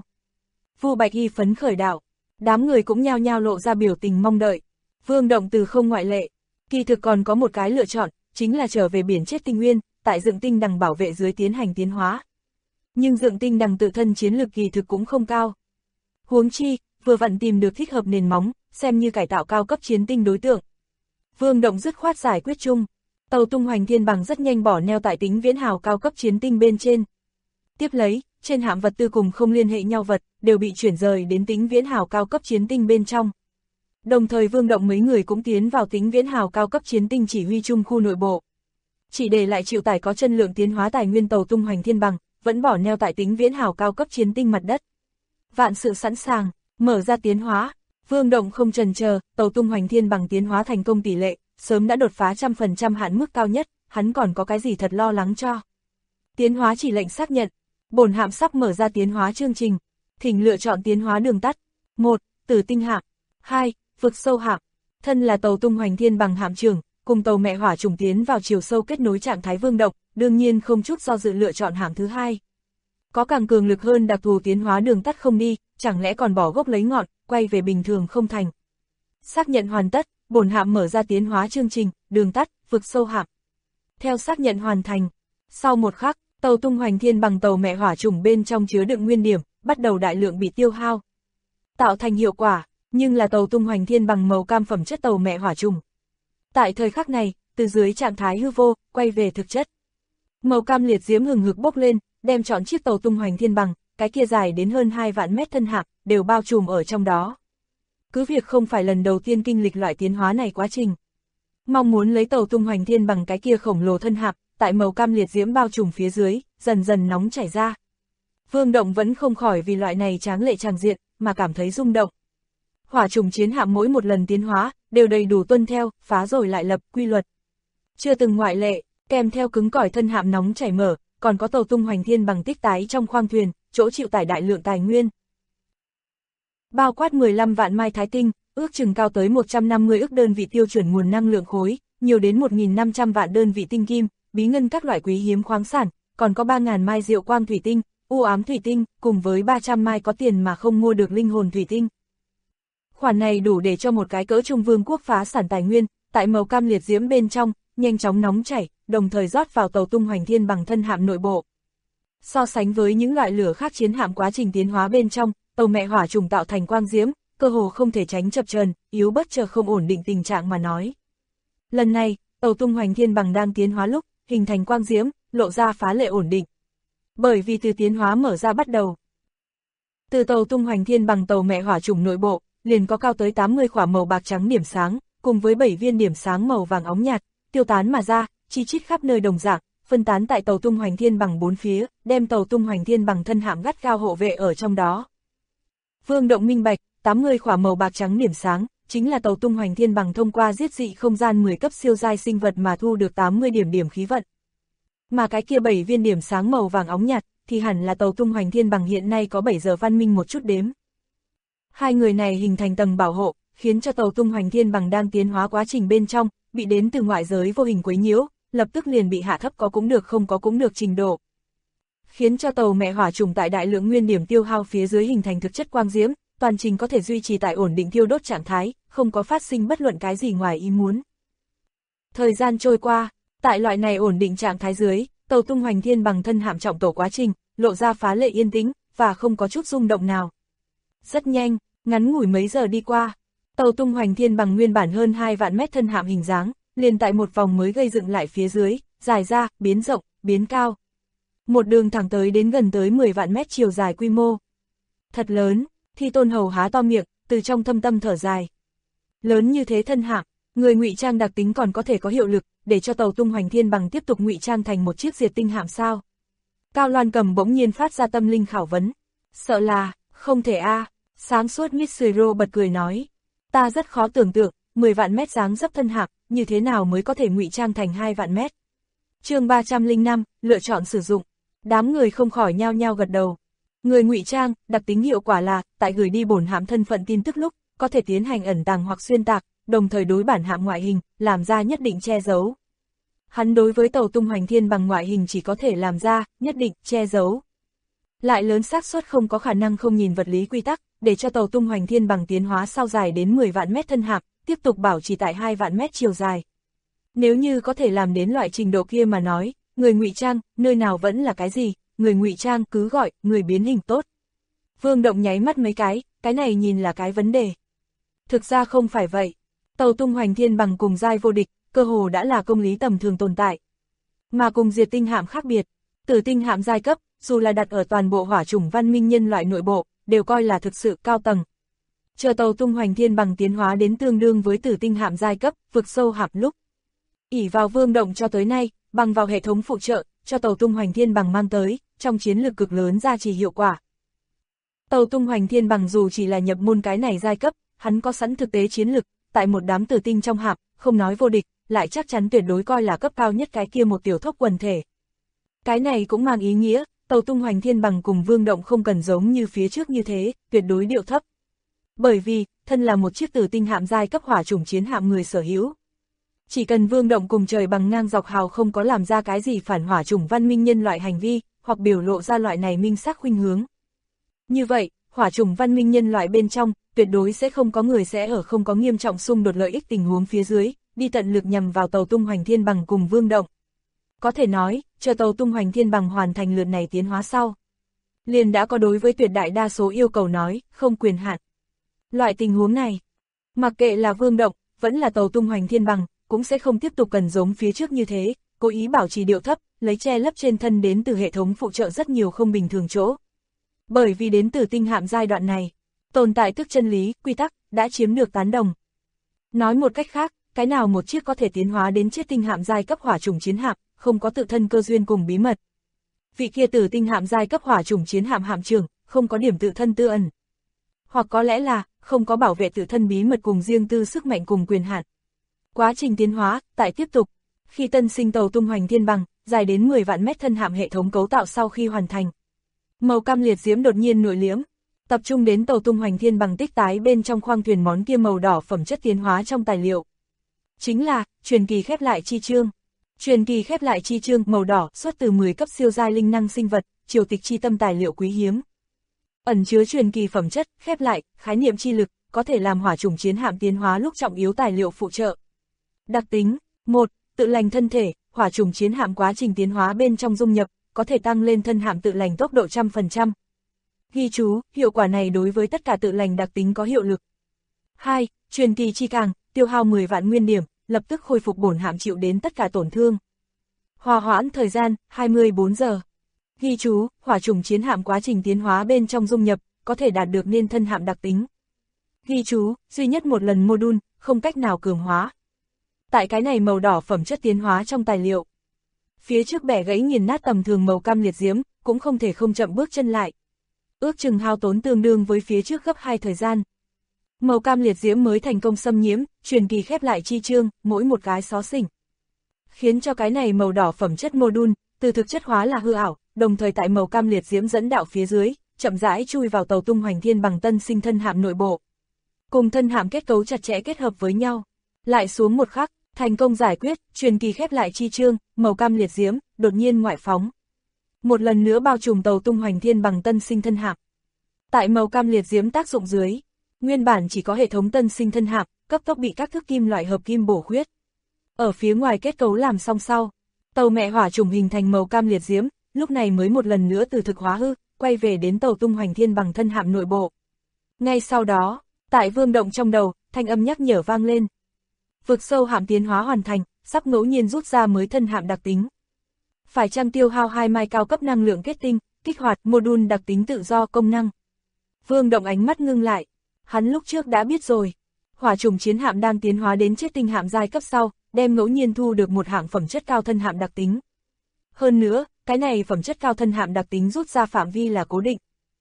Vu Bạch Y phấn khởi đạo, đám người cũng nhao nhao lộ ra biểu tình mong đợi. Vương Động từ không ngoại lệ. Kỳ thực còn có một cái lựa chọn, chính là trở về biển chết tinh nguyên, tại dựng tinh đằng bảo vệ dưới tiến hành tiến hóa. Nhưng dựng tinh đằng tự thân chiến lược kỳ thực cũng không cao. Huống chi, vừa vặn tìm được thích hợp nền móng, xem như cải tạo cao cấp chiến tinh đối tượng. Vương Động dứt khoát giải quyết chung. Tàu tung hoành thiên bằng rất nhanh bỏ neo tại Tĩnh Viễn Hào cao cấp chiến tinh bên trên. Tiếp lấy, trên hạm vật tư cùng không liên hệ nhau vật, đều bị chuyển rời đến Tĩnh Viễn Hào cao cấp chiến tinh bên trong. Đồng thời Vương Động mấy người cũng tiến vào Tĩnh Viễn Hào cao cấp chiến tinh chỉ huy chung khu nội bộ. chỉ để lại chịu tải có chân lượng tiến hóa tài nguyên tàu tung hoành thiên bằng, vẫn bỏ neo tại tính viễn hào cao cấp chiến tinh mặt đất. Vạn sự sẵn sàng, mở ra tiến hóa. Vương Động không chần chờ, tàu tung hoành thiên bằng tiến hóa thành công tỷ lệ, sớm đã đột phá 100% hạn mức cao nhất, hắn còn có cái gì thật lo lắng cho. Tiến hóa chỉ lệnh xác nhận, bổn hạm sắp mở ra tiến hóa chương trình, thỉnh lựa chọn tiến hóa đường tắt. 1. Tử tinh hạm. 2. Vực sâu hạm. Thân là tàu tung hoành thiên bằng hạm trưởng, cùng tàu mẹ hỏa trùng tiến vào chiều sâu kết nối trạng thái Vương Động, đương nhiên không chút do dự lựa chọn hạm thứ hai. Có càng cường lực hơn đặc thù tiến hóa đường tắt không đi, chẳng lẽ còn bỏ gốc lấy ngọn, quay về bình thường không thành. Xác nhận hoàn tất, bổn hạm mở ra tiến hóa chương trình, đường tắt, vực sâu hạm. Theo xác nhận hoàn thành, sau một khắc, tàu tung hoành thiên bằng tàu mẹ hỏa trùng bên trong chứa đựng nguyên điểm, bắt đầu đại lượng bị tiêu hao. Tạo thành hiệu quả, nhưng là tàu tung hoành thiên bằng màu cam phẩm chất tàu mẹ hỏa trùng. Tại thời khắc này, từ dưới trạng thái hư vô, quay về thực chất. Màu cam liệt diễm hừng hực bốc lên, đem trọn chiếc tàu tung hoành thiên bằng, cái kia dài đến hơn 2 vạn mét thân hạm, đều bao trùm ở trong đó. Cứ việc không phải lần đầu tiên kinh lịch loại tiến hóa này quá trình. Mong muốn lấy tàu tung hoành thiên bằng cái kia khổng lồ thân hạm, tại màu cam liệt diễm bao trùm phía dưới, dần dần nóng chảy ra. Vương Động vẫn không khỏi vì loại này tráng lệ tràng diện, mà cảm thấy rung động. Hỏa trùng chiến hạm mỗi một lần tiến hóa, đều đầy đủ tuân theo, phá rồi lại lập, quy luật. Chưa từng ngoại lệ, kèm theo cứng cỏi thân hạm nóng chảy mở, còn có tàu tung hoành thiên bằng tích tái trong khoang thuyền, chỗ chịu tải đại lượng tài nguyên. Bao quát 15 vạn mai thái tinh, ước chừng cao tới 150 ức đơn vị tiêu chuẩn nguồn năng lượng khối, nhiều đến 1.500 vạn đơn vị tinh kim, bí ngân các loại quý hiếm khoáng sản, còn có 3.000 mai diệu quang thủy tinh, u ám thủy tinh, cùng với 300 mai có tiền mà không mua được linh hồn thủy tinh. Khoản này đủ để cho một cái cỡ trung vương quốc phá sản tài nguyên, tại màu cam liệt diễm bên trong, nhanh chóng nóng chảy, đồng thời rót vào tàu tung hoành thiên bằng thân hạm nội bộ. So sánh với những loại lửa khác chiến hạm quá trình tiến hóa bên trong, tàu mẹ hỏa trùng tạo thành quang diễm, cơ hồ không thể tránh chập chờn, yếu bất chờ không ổn định tình trạng mà nói. Lần này, tàu tung hoành thiên bằng đang tiến hóa lúc, hình thành quang diễm, lộ ra phá lệ ổn định. Bởi vì từ tiến hóa mở ra bắt đầu. Từ tàu tung hoành thiên bằng tàu mẹ hỏa trùng nội bộ, liền có cao tới 80 quả màu bạc trắng điểm sáng, cùng với 7 viên điểm sáng màu vàng óng nhạt, tiêu tán mà ra, chi chít khắp nơi đồng dạng, phân tán tại tàu tung hoành thiên bằng 4 phía, đem tàu tung hoành thiên bằng thân hạm gắt gao hộ vệ ở trong đó. Vương Động minh bạch, 80 quả màu bạc trắng điểm sáng, chính là tàu tung hoành thiên bằng thông qua giết dị không gian 10 cấp siêu giai sinh vật mà thu được 80 điểm khí vận. Mà cái kia 7 viên điểm sáng màu vàng óng nhạt, thì hẳn là tàu tung hoành thiên bằng hiện nay có 7 giờ văn minh một chút đếm. Hai người này hình thành tầng bảo hộ, khiến cho tàu tung hoành thiên bằng đang tiến hóa quá trình bên trong, bị đến từ ngoại giới vô hình quấy nhiễu, lập tức liền bị hạ thấp có cũng được không có cũng được trình độ. Khiến cho tàu mẹ hỏa trùng tại đại lượng nguyên điểm tiêu hao phía dưới hình thành thực chất quang diễm, toàn trình có thể duy trì tại ổn định thiêu đốt trạng thái, không có phát sinh bất luận cái gì ngoài ý muốn. Thời gian trôi qua, tại loại này ổn định trạng thái dưới, tàu tung hoành thiên bằng thân hạm trọng tổ quá trình, lộ ra phá lệ yên tĩnh, và không có chút rung động nào. Rất nhanh, ngắn ngủi mấy giờ đi qua, tàu tung hoành thiên bằng nguyên bản hơn 2 vạn mét thân hạm hình dáng, liền tại một vòng mới gây dựng lại phía dưới, dài ra, biến rộng, biến cao. Một đường thẳng tới đến gần tới 10 vạn mét chiều dài quy mô. Thật lớn, Thi Tôn hầu há to miệng, từ trong thâm tâm thở dài. Lớn như thế thân hạm, người ngụy trang đặc tính còn có thể có hiệu lực, để cho tàu tung hoành thiên bằng tiếp tục ngụy trang thành một chiếc diệt tinh hạm sao? Cao Loan Cầm bỗng nhiên phát ra tâm linh khảo vấn. Sợ là, không thể a. Sáng suốt Mitsuro bật cười nói. Ta rất khó tưởng tượng, 10 vạn mét dáng dấp thân hạm, như thế nào mới có thể ngụy trang thành 2 vạn mét. Chương 305, lựa chọn sử dụng. Đám người không khỏi nhao nhao gật đầu. Người ngụy trang, đặc tính hiệu quả là, tại gửi đi bổn hạm thân phận tin tức lúc, có thể tiến hành ẩn tàng hoặc xuyên tạc, đồng thời đối bản hạm ngoại hình, làm ra nhất định che giấu. Hắn đối với tàu tung hoành thiên bằng ngoại hình chỉ có thể làm ra, nhất định, che giấu. Lại lớn xác suất không có khả năng không nhìn vật lý quy tắc, để cho tàu tung hoành thiên bằng tiến hóa sau dài đến 10 vạn mét thân hạm, tiếp tục bảo trì tại 2 vạn mét chiều dài. Nếu như có thể làm đến loại trình độ kia mà nói, người ngụy trang, nơi nào vẫn là cái gì, người ngụy trang cứ gọi, người biến hình tốt. Vương Động nháy mắt mấy cái này nhìn là cái vấn đề. Thực ra không phải vậy, tàu tung hoành thiên bằng cùng giai vô địch, cơ hồ đã là công lý tầm thường tồn tại. Mà cùng diệt tinh hạm khác biệt, tử tinh hạm giai cấp, dù là đặt ở toàn bộ hỏa chủng văn minh nhân loại nội bộ, đều coi là thực sự cao tầng. Chờ tàu tung hoành thiên bằng tiến hóa đến tương đương với tử tinh hạm giai cấp, vực sâu hạm lúc. Ỷ vào Vương Động cho tới nay, bằng vào hệ thống phụ trợ, cho tàu tung hoành thiên bằng mang tới, trong chiến lược cực lớn gia trì hiệu quả. Tàu tung hoành thiên bằng dù chỉ là nhập môn cái này giai cấp, hắn có sẵn thực tế chiến lực, tại một đám tử tinh trong hạm, không nói vô địch, lại chắc chắn tuyệt đối coi là cấp cao nhất cái kia một tiểu thốc quần thể. Cái này cũng mang ý nghĩa, tàu tung hoành thiên bằng cùng Vương Động không cần giống như phía trước như thế, tuyệt đối điệu thấp. Bởi vì, thân là một chiếc tử tinh hạm giai cấp hỏa chủng chiến hạm người sở hữu. Chỉ cần Vương Động cùng trời bằng ngang dọc hào không có làm ra cái gì phản hỏa chủng văn minh nhân loại hành vi, hoặc biểu lộ ra loại này minh xác khuynh hướng. Như vậy, hỏa chủng văn minh nhân loại bên trong, tuyệt đối sẽ không có người sẽ ở không có nghiêm trọng xung đột lợi ích tình huống phía dưới, đi tận lực nhằm vào tàu tung hoành thiên bằng cùng Vương Động. Có thể nói, chờ tàu tung hoành thiên bằng hoàn thành lượt này tiến hóa sau. Liền đã có đối với tuyệt đại đa số yêu cầu nói, không quyền hạn. Loại tình huống này, mặc kệ là Vương Động, vẫn là tàu tung hoành thiên bằng, cũng sẽ không tiếp tục cần giống phía trước như thế, cố ý bảo trì điệu thấp, lấy che lấp trên thân đến từ hệ thống phụ trợ rất nhiều không bình thường chỗ. Bởi vì đến từ tinh hạm giai đoạn này, tồn tại tức chân lý, quy tắc, đã chiếm được tán đồng. Nói một cách khác, cái nào một chiếc có thể tiến hóa đến chiếc tinh hạm giai cấp hỏa chủng chiến hạm, không có tự thân cơ duyên cùng bí mật. Vị kia tử tinh hạm giai cấp hỏa chủng chiến hạm hạm trưởng, không có điểm tự thân tư ẩn. Hoặc có lẽ là, không có bảo vệ tự thân bí mật cùng riêng tư sức mạnh cùng quyền hạn. Quá trình tiến hóa, tại tiếp tục, khi tân sinh tàu tung hoành thiên bằng, dài đến 10 vạn mét thân hạm hệ thống cấu tạo sau khi hoàn thành. Màu cam liệt diễm đột nhiên nổi liếm, tập trung đến tàu tung hoành thiên bằng tích tái bên trong khoang thuyền món kia màu đỏ phẩm chất tiến hóa trong tài liệu. Chính là, truyền kỳ khép lại chi chương. Truyền kỳ khép lại chi chương màu đỏ xuất từ 10 cấp siêu giai linh năng sinh vật, triều tịch chi tâm tài liệu quý hiếm. Ẩn chứa truyền kỳ phẩm chất, khép lại, khái niệm chi lực, có thể làm hỏa chủng chiến hạm tiến hóa lúc trọng yếu tài liệu phụ trợ. Đặc tính, 1. Tự lành thân thể, hỏa chủng chiến hạm quá trình tiến hóa bên trong dung nhập, có thể tăng lên thân hạm tự lành tốc độ 100%. Ghi chú, hiệu quả này đối với tất cả tự lành đặc tính có hiệu lực. 2. Truyền kỳ chi càng, tiêu hao 10 vạn nguyên điểm, lập tức khôi phục bổn hạm chịu đến tất cả tổn thương. Hòa hoãn thời gian, 24 giờ. Ghi chú, hỏa chủng chiến hạm quá trình tiến hóa bên trong dung nhập, có thể đạt được nên thân hạm đặc tính. Ghi chú, duy nhất một lần module, không cách nào cường hóa. Tại cái này màu đỏ phẩm chất tiến hóa trong tài liệu. Phía trước bẻ gãy nghiền nát tầm thường màu cam liệt diễm, cũng không thể không chậm bước chân lại. Ước chừng hao tốn tương đương với phía trước gấp 2 thời gian. Màu cam liệt diễm mới thành công xâm nhiễm, truyền kỳ khép lại chi chương, mỗi một cái xó xỉnh. Khiến cho cái này màu đỏ phẩm chất module, từ thực chất hóa là hư ảo, đồng thời tại màu cam liệt diễm dẫn đạo phía dưới, chậm rãi chui vào tàu tung hoành thiên bằng tân sinh thân hạm nội bộ. Cùng thân hạm kết cấu chặt chẽ kết hợp với nhau. Lại xuống một khắc, thành công giải quyết, truyền kỳ khép lại chi chương, màu cam liệt diễm, đột nhiên ngoại phóng. Một lần nữa bao trùm tàu tung hoành thiên bằng tân sinh thân hạm. Tại màu cam liệt diễm tác dụng dưới, nguyên bản chỉ có hệ thống tân sinh thân hạm, cấp tốc bị các thức kim loại hợp kim bổ khuyết. Ở phía ngoài kết cấu làm xong sau, tàu mẹ hỏa chủng hình thành màu cam liệt diễm, lúc này mới một lần nữa từ thực hóa hư, quay về đến tàu tung hoành thiên bằng thân hạm nội bộ. Ngay sau đó, tại Vương Động trong đầu, thanh âm nhắc nhở vang lên. Vực sâu hạm tiến hóa hoàn thành, sắp ngẫu nhiên rút ra mới thân hạm đặc tính. Phải chăng tiêu hao 2 mai cao cấp năng lượng kết tinh, kích hoạt module đặc tính tự do công năng. Vương Động ánh mắt ngưng lại, hắn lúc trước đã biết rồi. Hỏa chủng chiến hạm đang tiến hóa đến chiếc tinh hạm giai cấp sau, đem ngẫu nhiên thu được một hạng phẩm chất cao thân hạm đặc tính. Hơn nữa, cái này phẩm chất cao thân hạm đặc tính rút ra phạm vi là cố định.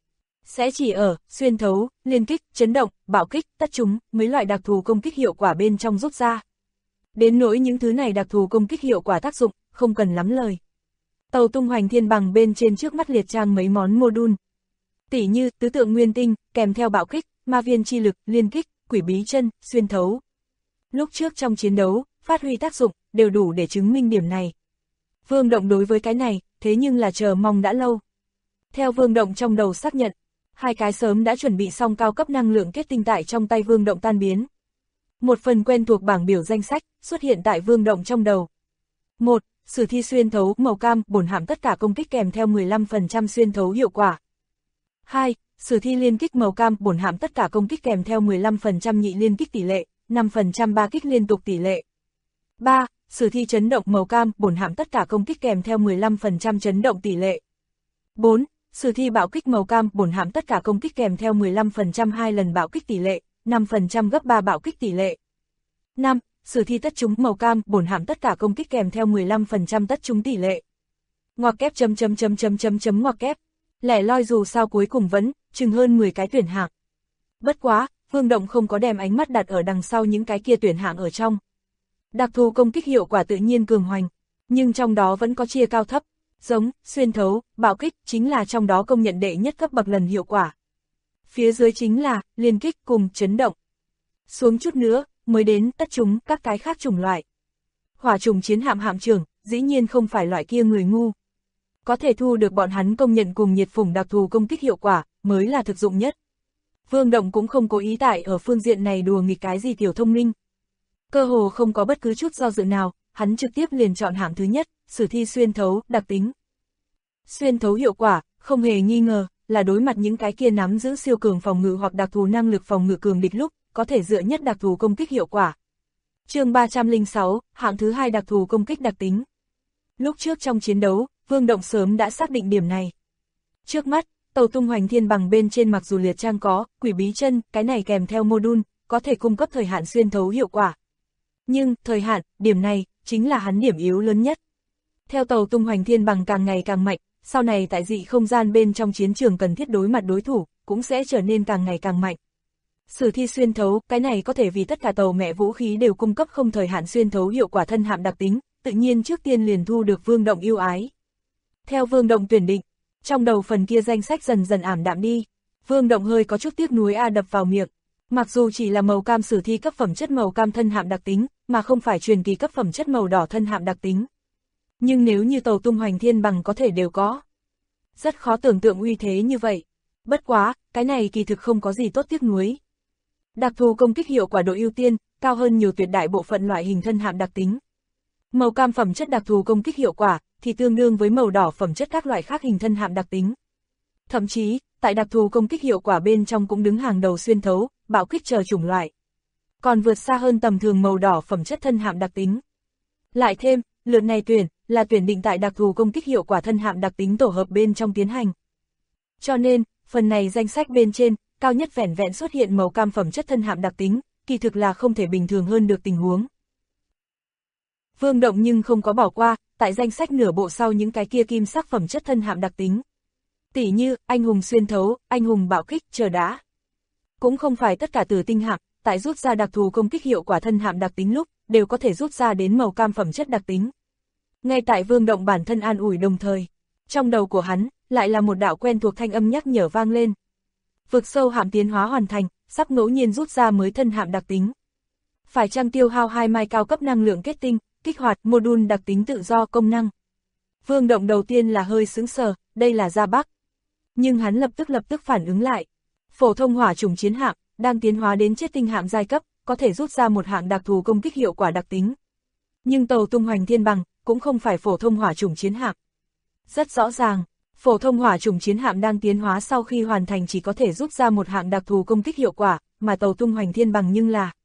Sẽ chỉ ở, xuyên thấu, liên kích, chấn động, bạo kích, tất chúng, mấy loại đặc thù công kích hiệu quả bên trong rút ra. Đến nỗi những thứ này đặc thù công kích hiệu quả tác dụng, không cần lắm lời. Tàu tung hoành thiên bằng bên trên trước mắt liệt trang mấy món module. Tỉ như, tứ tượng nguyên tinh, kèm theo bạo kích, ma viên chi lực, liên kích, quỷ bí chân, xuyên thấu. Lúc trước trong chiến đấu, phát huy tác dụng, đều đủ để chứng minh điểm này. Vương Động đối với cái này, thế nhưng là chờ mong đã lâu. Theo Vương Động trong đầu xác nhận, 2 cái sớm đã chuẩn bị xong cao cấp năng lượng kết tinh tại trong tay Vương Động tan biến. Một phần quen thuộc bảng biểu danh sách, xuất hiện tại Vương Động trong đầu. 1. Sử thi xuyên thấu, màu cam, bổn hạm tất cả công kích kèm theo 15% xuyên thấu hiệu quả. 2. Sử thi liên kích màu cam, bổn hạm tất cả công kích kèm theo 15% nhị liên kích tỷ lệ, 5% ba kích liên tục tỷ lệ. 3. Sử thi chấn động màu cam, bổn hạm tất cả công kích kèm theo 15% chấn động tỷ lệ. 4. Sử thi bạo kích màu cam, bổn hạm tất cả công kích kèm theo 15% 2 lần bạo kích tỷ lệ, 5% gấp 3 bạo kích tỷ lệ. 5. sử thi tất trúng màu cam, bổn hạm tất cả công kích kèm theo 15% tất trúng tỷ lệ. Ngoặc kép ngoặc kép. Lẻ loi dù sao cuối cùng vẫn, chừng hơn 10 cái tuyển hạng. Bất quá, Vương Động không có đem ánh mắt đặt ở đằng sau những cái kia tuyển hạng ở trong. Đặc thù công kích hiệu quả tự nhiên cường hoành, nhưng trong đó vẫn có chia cao thấp, giống, xuyên thấu, bạo kích chính là trong đó công nhận đệ nhất cấp bậc lần hiệu quả. Phía dưới chính là, liên kích cùng chấn động. Xuống chút nữa, mới đến tất trúng các cái khác chủng loại. Hỏa trùng chiến hạm hạm trưởng, dĩ nhiên không phải loại kia người ngu. Có thể thu được bọn hắn công nhận cùng nhiệt phủng đặc thù công kích hiệu quả, mới là thực dụng nhất. Vương Động cũng không cố ý tại ở phương diện này đùa nghịch cái gì tiểu thông minh. Cơ hồ không có bất cứ chút do dự nào, hắn trực tiếp liền chọn hạng thứ nhất, sử thi xuyên thấu, đặc tính. Xuyên thấu hiệu quả, không hề nghi ngờ, là đối mặt những cái kia nắm giữ siêu cường phòng ngự hoặc đặc thù năng lực phòng ngự cường địch lúc, có thể dựa nhất đặc thù công kích hiệu quả. Chương 306, hạng thứ hai đặc thù công kích đặc tính. Lúc trước trong chiến đấu, Vương Động sớm đã xác định điểm này. Trước mắt, tàu tung hoành thiên bằng bên trên mặc dù liệt trang có, quỷ bí chân, cái này kèm theo module, có thể cung cấp thời hạn xuyên thấu hiệu quả. Nhưng, thời hạn, điểm này, chính là hắn điểm yếu lớn nhất. Theo tàu tung hoành thiên bằng càng ngày càng mạnh, sau này tại dị không gian bên trong chiến trường cần thiết đối mặt đối thủ, cũng sẽ trở nên càng ngày càng mạnh. Sử thi xuyên thấu, cái này có thể vì tất cả tàu mẹ vũ khí đều cung cấp không thời hạn xuyên thấu hiệu quả thân hạm đặc tính, tự nhiên trước tiên liền thu được Vương Động yêu ái. Theo Vương Động tuyển định, trong đầu phần kia danh sách dần dần ảm đạm đi, Vương Động hơi có chút tiếc nuối đập vào miệng. Mặc dù chỉ là màu cam sử thi cấp phẩm chất màu cam thân hạm đặc tính, mà không phải truyền kỳ cấp phẩm chất màu đỏ thân hạm đặc tính. Nhưng nếu như tàu tung hoành thiên bằng có thể đều có, rất khó tưởng tượng uy thế như vậy. Bất quá, cái này kỳ thực không có gì tốt tiếc nuối. Đặc thù công kích hiệu quả độ ưu tiên, cao hơn nhiều tuyệt đại bộ phận loại hình thân hạm đặc tính. Màu cam phẩm chất đặc thù công kích hiệu quả, thì tương đương với màu đỏ phẩm chất các loại khác hình thân hạm đặc tính. Thậm chí, tại đặc thù công kích hiệu quả bên trong cũng đứng hàng đầu xuyên thấu, bạo kích chờ chủng loại. Còn vượt xa hơn tầm thường màu đỏ phẩm chất thân hạm đặc tính. Lại thêm, lượt này là tuyển định tại đặc thù công kích hiệu quả thân hạm đặc tính tổ hợp bên trong tiến hành. Cho nên, phần này danh sách bên trên, cao nhất vẻn vẹn xuất hiện màu cam phẩm chất thân hạm đặc tính, kỳ thực là không thể bình thường hơn được tình huống. Vương Động nhưng không có bỏ qua, tại danh sách nửa bộ sau những cái kia kim sắc phẩm chất thân hạm đặc tính. Tỉ như, anh hùng xuyên thấu, anh hùng bạo kích, chờ đã. Cũng không phải tất cả tử tinh hạm, tại rút ra đặc thù công kích hiệu quả thân hạm đặc tính lúc, đều có thể rút ra đến màu cam phẩm chất đặc tính. Ngay tại Vương Động bản thân an ủi đồng thời, trong đầu của hắn, lại là một đạo quen thuộc thanh âm nhắc nhở vang lên. Vực sâu hạm tiến hóa hoàn thành, sắp ngẫu nhiên rút ra mới thân hạm đặc tính. Phải chăng tiêu hao 2 mai cao cấp năng lượng kết tinh, kích hoạt module đặc tính tự do công năng. Vương Động đầu tiên là hơi sững sờ, đây là ra Bắc. Nhưng hắn lập tức phản ứng lại. Phổ thông hỏa trùng chiến hạm, đang tiến hóa đến chết tinh hạm giai cấp, có thể rút ra một hạng đặc thù công kích hiệu quả đặc tính. Nhưng tàu tung hoành thiên bằng, cũng không phải phổ thông hỏa trùng chiến hạm. Rất rõ ràng, phổ thông hỏa trùng chiến hạm đang tiến hóa sau khi hoàn thành chỉ có thể rút ra một hạng đặc thù công kích hiệu quả, mà tàu tung hoành thiên bằng nhưng là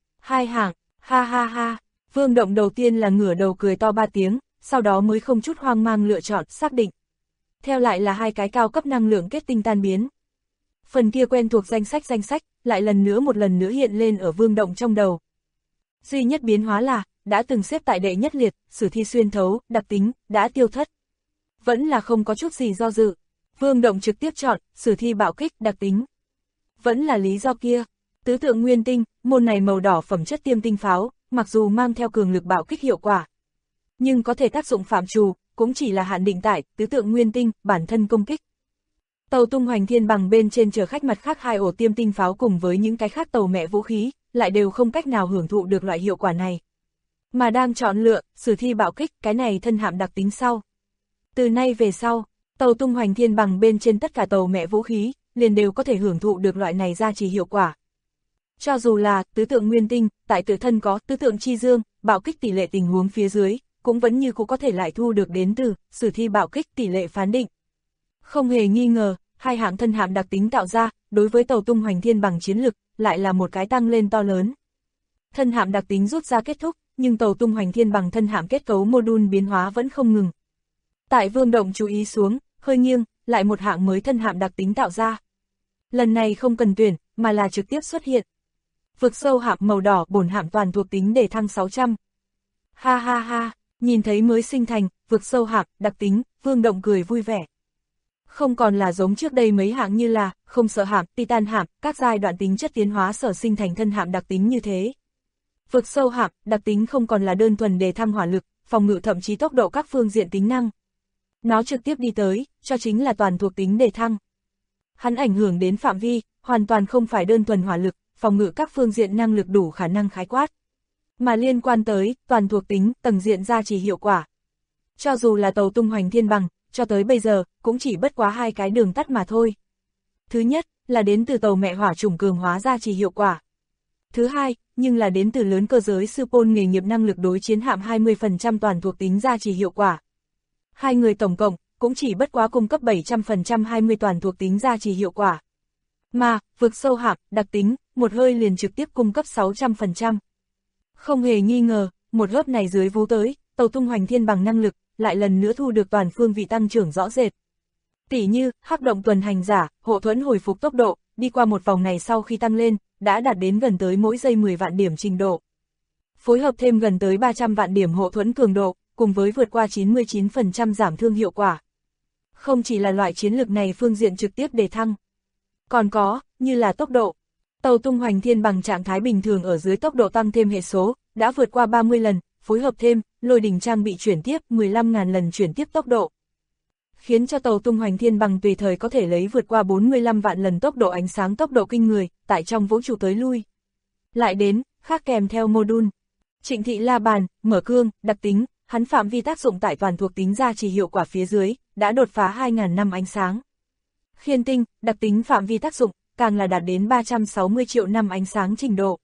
2 hạng, ha ha ha. Vương Động đầu tiên là ngửa đầu cười to 3 tiếng, sau đó mới không chút hoang mang lựa chọn, xác định. Theo lại là 2 cái cao cấp năng lượng kết tinh tan biến. Phần kia quen thuộc danh sách, lại một lần nữa hiện lên ở Vương Động trong đầu. Duy nhất biến hóa là, đã từng xếp tại đệ nhất liệt, sử thi xuyên thấu, đặc tính, đã tiêu thất. Vẫn là không có chút gì do dự. Vương Động trực tiếp chọn, sử thi bạo kích, đặc tính. Vẫn là lý do kia. Tứ tượng nguyên tinh, môn này màu đỏ phẩm chất tiêm tinh pháo, mặc dù mang theo cường lực bạo kích hiệu quả, nhưng có thể tác dụng phạm trù, cũng chỉ là hạn định tại tứ tượng nguyên tinh, bản thân công kích. Tàu tung hoành thiên bằng bên trên chở khách mặt khác 2 ổ tiêm tinh pháo cùng với những cái khác tàu mẹ vũ khí, lại đều không cách nào hưởng thụ được loại hiệu quả này. Mà đang chọn lựa, sử thi bạo kích, cái này thân hạm đặc tính sau. Từ nay về sau, tàu tung hoành thiên bằng bên trên tất cả tàu mẹ vũ khí, liền đều có thể hưởng thụ được loại này gia trì hiệu quả. Cho dù là tứ tượng nguyên tinh, tại tự thân có tứ tượng chi dương, bạo kích tỷ lệ tình huống phía dưới, cũng vẫn như cũng có thể lại thu được đến từ sử thi bạo kích tỷ lệ phán định. Không hề nghi ngờ, 2 hạng thân hạm đặc tính tạo ra, đối với tàu tung hoành thiên bằng chiến lực, lại là một cái tăng lên to lớn. Thân hạm đặc tính rút ra kết thúc, nhưng tàu tung hoành thiên bằng thân hạm kết cấu module biến hóa vẫn không ngừng. Tại Vương Động chú ý xuống, hơi nghiêng, lại một hạng mới thân hạm đặc tính tạo ra. Lần này không cần tuyển, mà là trực tiếp xuất hiện. Vực sâu hạm màu đỏ bổn hạm toàn thuộc tính đề thăng 600. Ha ha ha, nhìn thấy mới sinh thành, vực sâu hạm, đặc tính, Vương Động cười vui vẻ. Không còn là giống trước đây mấy hạng như là, không sợ hạm, titan hạm, các giai đoạn tính chất tiến hóa sở sinh thành thân hạm đặc tính như thế. Vực sâu hạm, đặc tính không còn là đơn thuần đề thăng hỏa lực, phòng ngự thậm chí tốc độ các phương diện tính năng. Nó trực tiếp đi tới, cho chính là toàn thuộc tính đề thăng. Hắn ảnh hưởng đến phạm vi, hoàn toàn không phải đơn thuần hỏa lực, phòng ngự các phương diện năng lực đủ khả năng khái quát, mà liên quan tới toàn thuộc tính, tầng diện gia trì hiệu quả. Cho dù là tàu tung hoành thiên bằng, cho tới bây giờ, cũng chỉ bất quá hai cái đường tắt mà thôi. Thứ nhất, là đến từ tàu mẹ hỏa chủng cường hóa gia trì hiệu quả. Thứ hai, nhưng là đến từ lớn cơ giới sư pôn nghề nghiệp năng lực đối chiến hạm 20% toàn thuộc tính gia trì hiệu quả. Hai người tổng cộng, cũng chỉ bất quá cung cấp 700% 20 toàn thuộc tính gia trì hiệu quả. Mà, vực sâu hạm, đặc tính, một hơi liền trực tiếp cung cấp 600%. Không hề nghi ngờ, một hớp này dưới vú tới, tàu tung hoành thiên bằng năng lực, lại lần nữa thu được toàn phương vị tăng trưởng rõ rệt. Tỉ như, hắc động tuần hành giả, hộ thuẫn hồi phục tốc độ, đi qua một vòng này sau khi tăng lên, đã đạt đến gần tới mỗi giây 10 vạn điểm trình độ. Phối hợp thêm gần tới 300 vạn điểm hộ thuẫn cường độ, cùng với vượt qua 99% giảm thương hiệu quả. Không chỉ là loại chiến lược này phương diện trực tiếp đề thăng. Còn có, như là tốc độ. Tàu tung hoành thiên bằng trạng thái bình thường ở dưới tốc độ tăng thêm hệ số, đã vượt qua 30 lần, phối hợp thêm, lôi đỉnh trang bị chuyển tiếp 15.000 lần chuyển tiếp tốc độ. Khiến cho tàu tung hoành thiên bằng tùy thời có thể lấy vượt qua 45 vạn lần tốc độ ánh sáng tốc độ kinh người, tại trong vũ trụ tới lui. Lại đến, khác kèm theo module. Trịnh thị la bàn, mở cương, đặc tính, hắn phạm vi tác dụng tại toàn thuộc tính gia trì hiệu quả phía dưới, đã đột phá 2.000 năm ánh sáng. Khiên tinh, đặc tính phạm vi tác dụng, càng là đạt đến 360 triệu năm ánh sáng trình độ.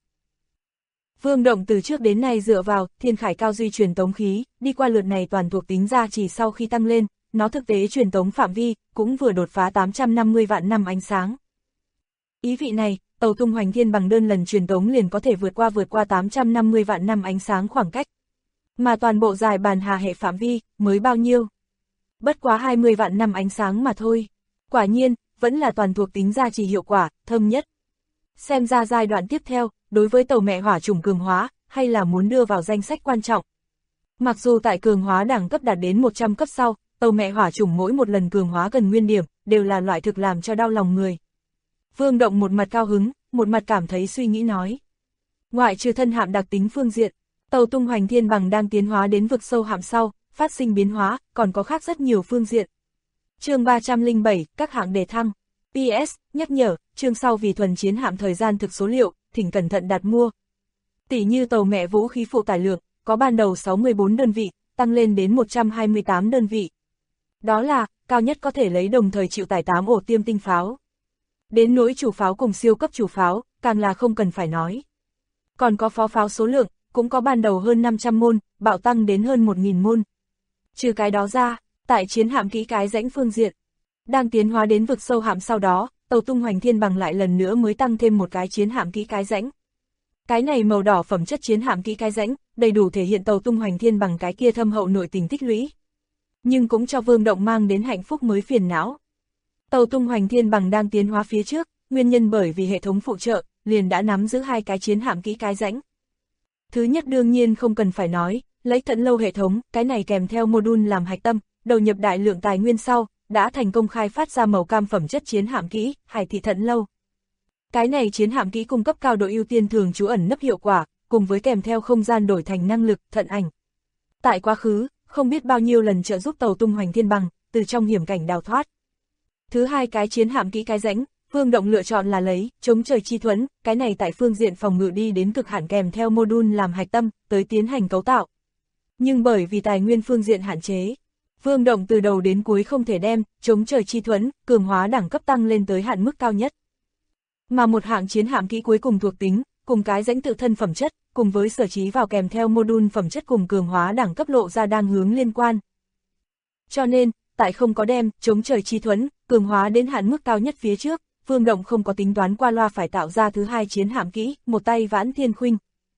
Vương Động từ trước đến nay dựa vào thiên khải cao duy truyền tống khí, đi qua lượt này toàn thuộc tính gia trì sau khi tăng lên, nó thực tế truyền tống phạm vi, cũng vừa đột phá 850 vạn năm ánh sáng. Ý vị này, tàu tung hoành thiên bằng đơn lần truyền tống liền có thể vượt qua 850 vạn năm ánh sáng khoảng cách. Mà toàn bộ dài bàn hà hệ phạm vi, mới bao nhiêu? Bất quá 20 vạn năm ánh sáng mà thôi. Quả nhiên, vẫn là toàn thuộc tính gia trì hiệu quả, thâm nhất. Xem ra giai đoạn tiếp theo, đối với tàu mẹ hỏa chủng cường hóa, hay là muốn đưa vào danh sách quan trọng. Mặc dù tại cường hóa đẳng cấp đạt đến 100 cấp sau, tàu mẹ hỏa chủng mỗi một lần cường hóa gần nguyên điểm, đều là loại thực làm cho đau lòng người. Vương Động một mặt cao hứng, một mặt cảm thấy suy nghĩ nói. Ngoại trừ thân hạm đặc tính phương diện, tàu tung hoành thiên bằng đang tiến hóa đến vực sâu hạm sau, phát sinh biến hóa, còn có khác rất nhiều phương diện. Chương 307, các hạng đề thăng. PS, nhắc nhở, chương sau vì thuần chiến hạm thời gian thực số liệu, thỉnh cẩn thận đặt mua. Tỷ như tàu mẹ vũ khí phụ tải lượng, có ban đầu 64 đơn vị, tăng lên đến 128 đơn vị. Đó là, cao nhất có thể lấy đồng thời chịu tải 8 ổ tiêm tinh pháo. Đến nỗi chủ pháo cùng siêu cấp chủ pháo, càng là không cần phải nói. Còn có phó pháo số lượng, cũng có ban đầu hơn 500 môn, bạo tăng đến hơn 1.000 môn. Trừ cái đó ra, tại chiến hạm kỹ cái rãnh phương diện, đang tiến hóa đến vực sâu hạm sau đó, tàu tung hoành thiên bằng lại lần nữa mới tăng thêm một cái chiến hạm kỹ cái rãnh. Cái này màu đỏ phẩm chất chiến hạm kỹ cái rãnh, đầy đủ thể hiện tàu tung hoành thiên bằng cái kia thâm hậu nội tình tích lũy. Nhưng cũng cho Vương Động mang đến hạnh phúc mới phiền não. Tàu tung hoành thiên bằng đang tiến hóa phía trước, nguyên nhân bởi vì hệ thống phụ trợ, liền đã nắm giữ hai cái chiến hạm kỹ cái rãnh. Thứ nhất đương nhiên không cần phải nói, lấy Thận Lâu hệ thống, cái này kèm theo module làm hạch tâm, đầu nhập đại lượng tài nguyên sau, đã thành công khai phát ra màu cam phẩm chất chiến hạm kỹ, Hải thị Thận Lâu. Cái này chiến hạm kỹ cung cấp cao độ ưu tiên thường trú ẩn nấp hiệu quả, cùng với kèm theo không gian đổi thành năng lực, thận ảnh. Tại quá khứ, không biết bao nhiêu lần trợ giúp tàu tung hoành thiên bằng, từ trong hiểm cảnh đào thoát. Thứ hai cái chiến hạm kỹ cái rãnh, Vương Động lựa chọn là lấy chống trời chi thuẫn, cái này tại phương diện phòng ngự đi đến cực hạn kèm theo module làm hạch tâm, tới tiến hành cấu tạo. Nhưng bởi vì tài nguyên phương diện hạn chế, Vương Động từ đầu đến cuối không thể đem chống trời chi thuẫn, cường hóa đẳng cấp tăng lên tới hạn mức cao nhất. Mà một hạng chiến hạm kỹ cuối cùng thuộc tính, cùng cái rãnh tự thân phẩm chất, cùng với sở trí vào kèm theo module phẩm chất cùng cường hóa đẳng cấp lộ ra đang hướng liên quan. Cho nên, tại không có đem chống trời chi thuẫn, cường hóa đến hạn mức cao nhất phía trước, Vương Động không có tính toán qua loa phải tạo ra thứ hai chiến hạm kỹ, một tay Vãn Thiên Khuynh.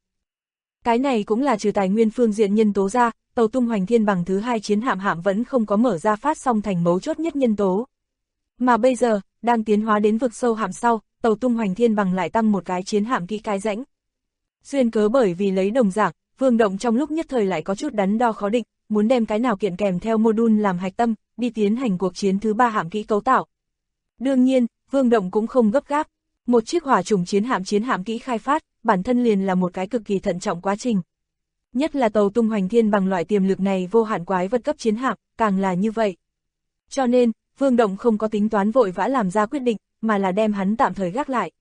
Cái này cũng là trừ tài nguyên phương diện nhân tố ra, tàu tung hoành thiên bằng thứ hai chiến hạm vẫn không có mở ra phát song thành mấu chốt nhất nhân tố. Mà bây giờ, đang tiến hóa đến vực sâu hạm sau, tàu tung hoành thiên bằng lại tăng một cái chiến hạm kỹ cái rãnh. Duyên cớ bởi vì lấy đồng dạng, Vương Động trong lúc nhất thời lại có chút đắn đo khó định, muốn đem cái nào kiện kèm theo module làm hạch tâm, đi tiến hành cuộc chiến thứ 3 hạm kỹ cấu tạo. Đương nhiên, Vương Động cũng không gấp gáp. Một chiếc hỏa trùng chiến hạm kỹ khai phát, bản thân liền là một cái cực kỳ thận trọng quá trình. Nhất là tàu tung hoành thiên bằng loại tiềm lực này vô hạn quái vật cấp chiến hạm, càng là như vậy. Cho nên, Vương Động không có tính toán vội vã làm ra quyết định, mà là đem hắn tạm thời gác lại.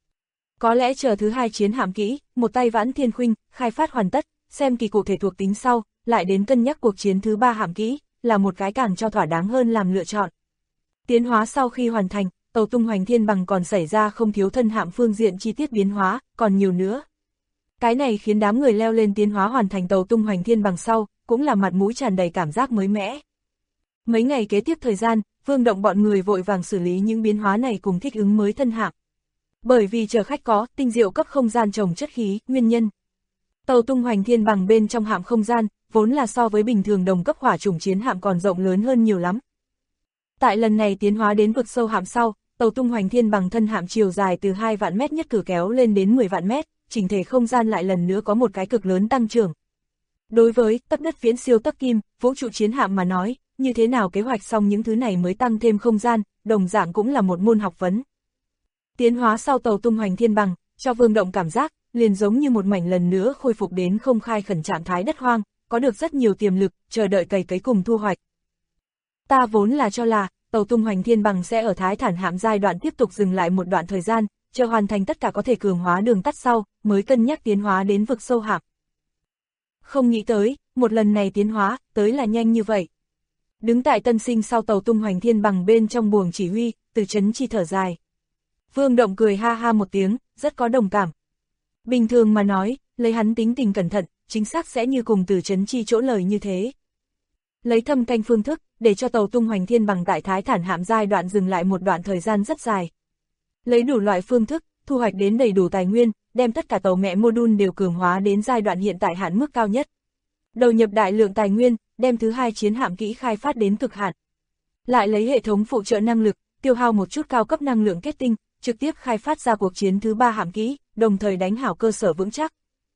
Có lẽ chờ thứ 2 chiến hạm kỹ, một tay Vãn Thiên Khuynh, khai phát hoàn tất, xem kỳ cụ thể thuộc tính sau, lại đến cân nhắc cuộc chiến thứ 3 hạm kỹ, là một cái càng cho thỏa đáng hơn làm lựa chọn. Tiến hóa sau khi hoàn thành, tàu tung hoành thiên bằng còn xảy ra không thiếu thân hạm phương diện chi tiết biến hóa, còn nhiều nữa. Cái này khiến đám người leo lên tiến hóa hoàn thành tàu tung hoành thiên bằng sau, cũng là mặt mũi tràn đầy cảm giác mới mẻ. Mấy ngày kế tiếp thời gian, Vương Động bọn người vội vàng xử lý những biến hóa này cùng thích ứng mới thân hạm. Bởi vì chở khách có tinh diệu cấp không gian trồng chất khí, nguyên nhân. Tàu tung hoành thiên bằng bên trong hạm không gian, vốn là so với bình thường đồng cấp hỏa chủng chiến hạm còn rộng lớn hơn nhiều lắm. Tại lần này tiến hóa đến vực sâu hạm sau, tàu tung hoành thiên bằng thân hạm chiều dài từ 2 vạn mét nhất cử kéo lên đến 10 vạn mét, chỉnh thể không gian lại lần nữa có một cái cực lớn tăng trưởng. Đối với tấc đất viễn siêu tấc kim, vũ trụ chiến hạm mà nói, như thế nào kế hoạch xong những thứ này mới tăng thêm không gian, đồng dạng cũng là một môn học vấn. Tiến hóa sau tàu tung hoành thiên bằng, cho Vương Động cảm giác, liền giống như một mảnh lần nữa khôi phục đến không khai khẩn trạng thái đất hoang, có được rất nhiều tiềm lực, chờ đợi cày cấy cùng thu hoạch. Ta vốn là cho là, tàu tung hoành thiên bằng sẽ ở Thái Thản hạm giai đoạn tiếp tục dừng lại một đoạn thời gian, chờ hoàn thành tất cả có thể cường hóa đường tắt sau, mới cân nhắc tiến hóa đến vực sâu hạm. Không nghĩ tới, một lần này tiến hóa, tới là nhanh như vậy. Đứng tại tân sinh sau tàu tung hoành thiên bằng bên trong buồng chỉ huy, Từ Chấn Chi thở dài. Vương Động cười ha ha một tiếng, rất có đồng cảm. Bình thường mà nói, lấy hắn tính tình cẩn thận, chính xác sẽ như cùng Từ Chấn Chi chỗ lời như thế. Lấy thâm canh phương thức, để cho tàu tung hoành thiên bằng tại Thái Thản hạm giai đoạn dừng lại một đoạn thời gian rất dài. Lấy đủ loại phương thức, thu hoạch đến đầy đủ tài nguyên, đem tất cả tàu mẹ module đều cường hóa đến giai đoạn hiện tại hạn mức cao nhất. Đầu nhập đại lượng tài nguyên, đem thứ 2 chiến hạm kỹ khai phát đến cực hạn. Lại lấy hệ thống phụ trợ năng lực, tiêu hao một chút cao cấp năng lượng kết tinh, trực tiếp khai phát ra cuộc chiến thứ 3 hạm kỹ, đồng thời đánh hảo cơ sở vững chắc.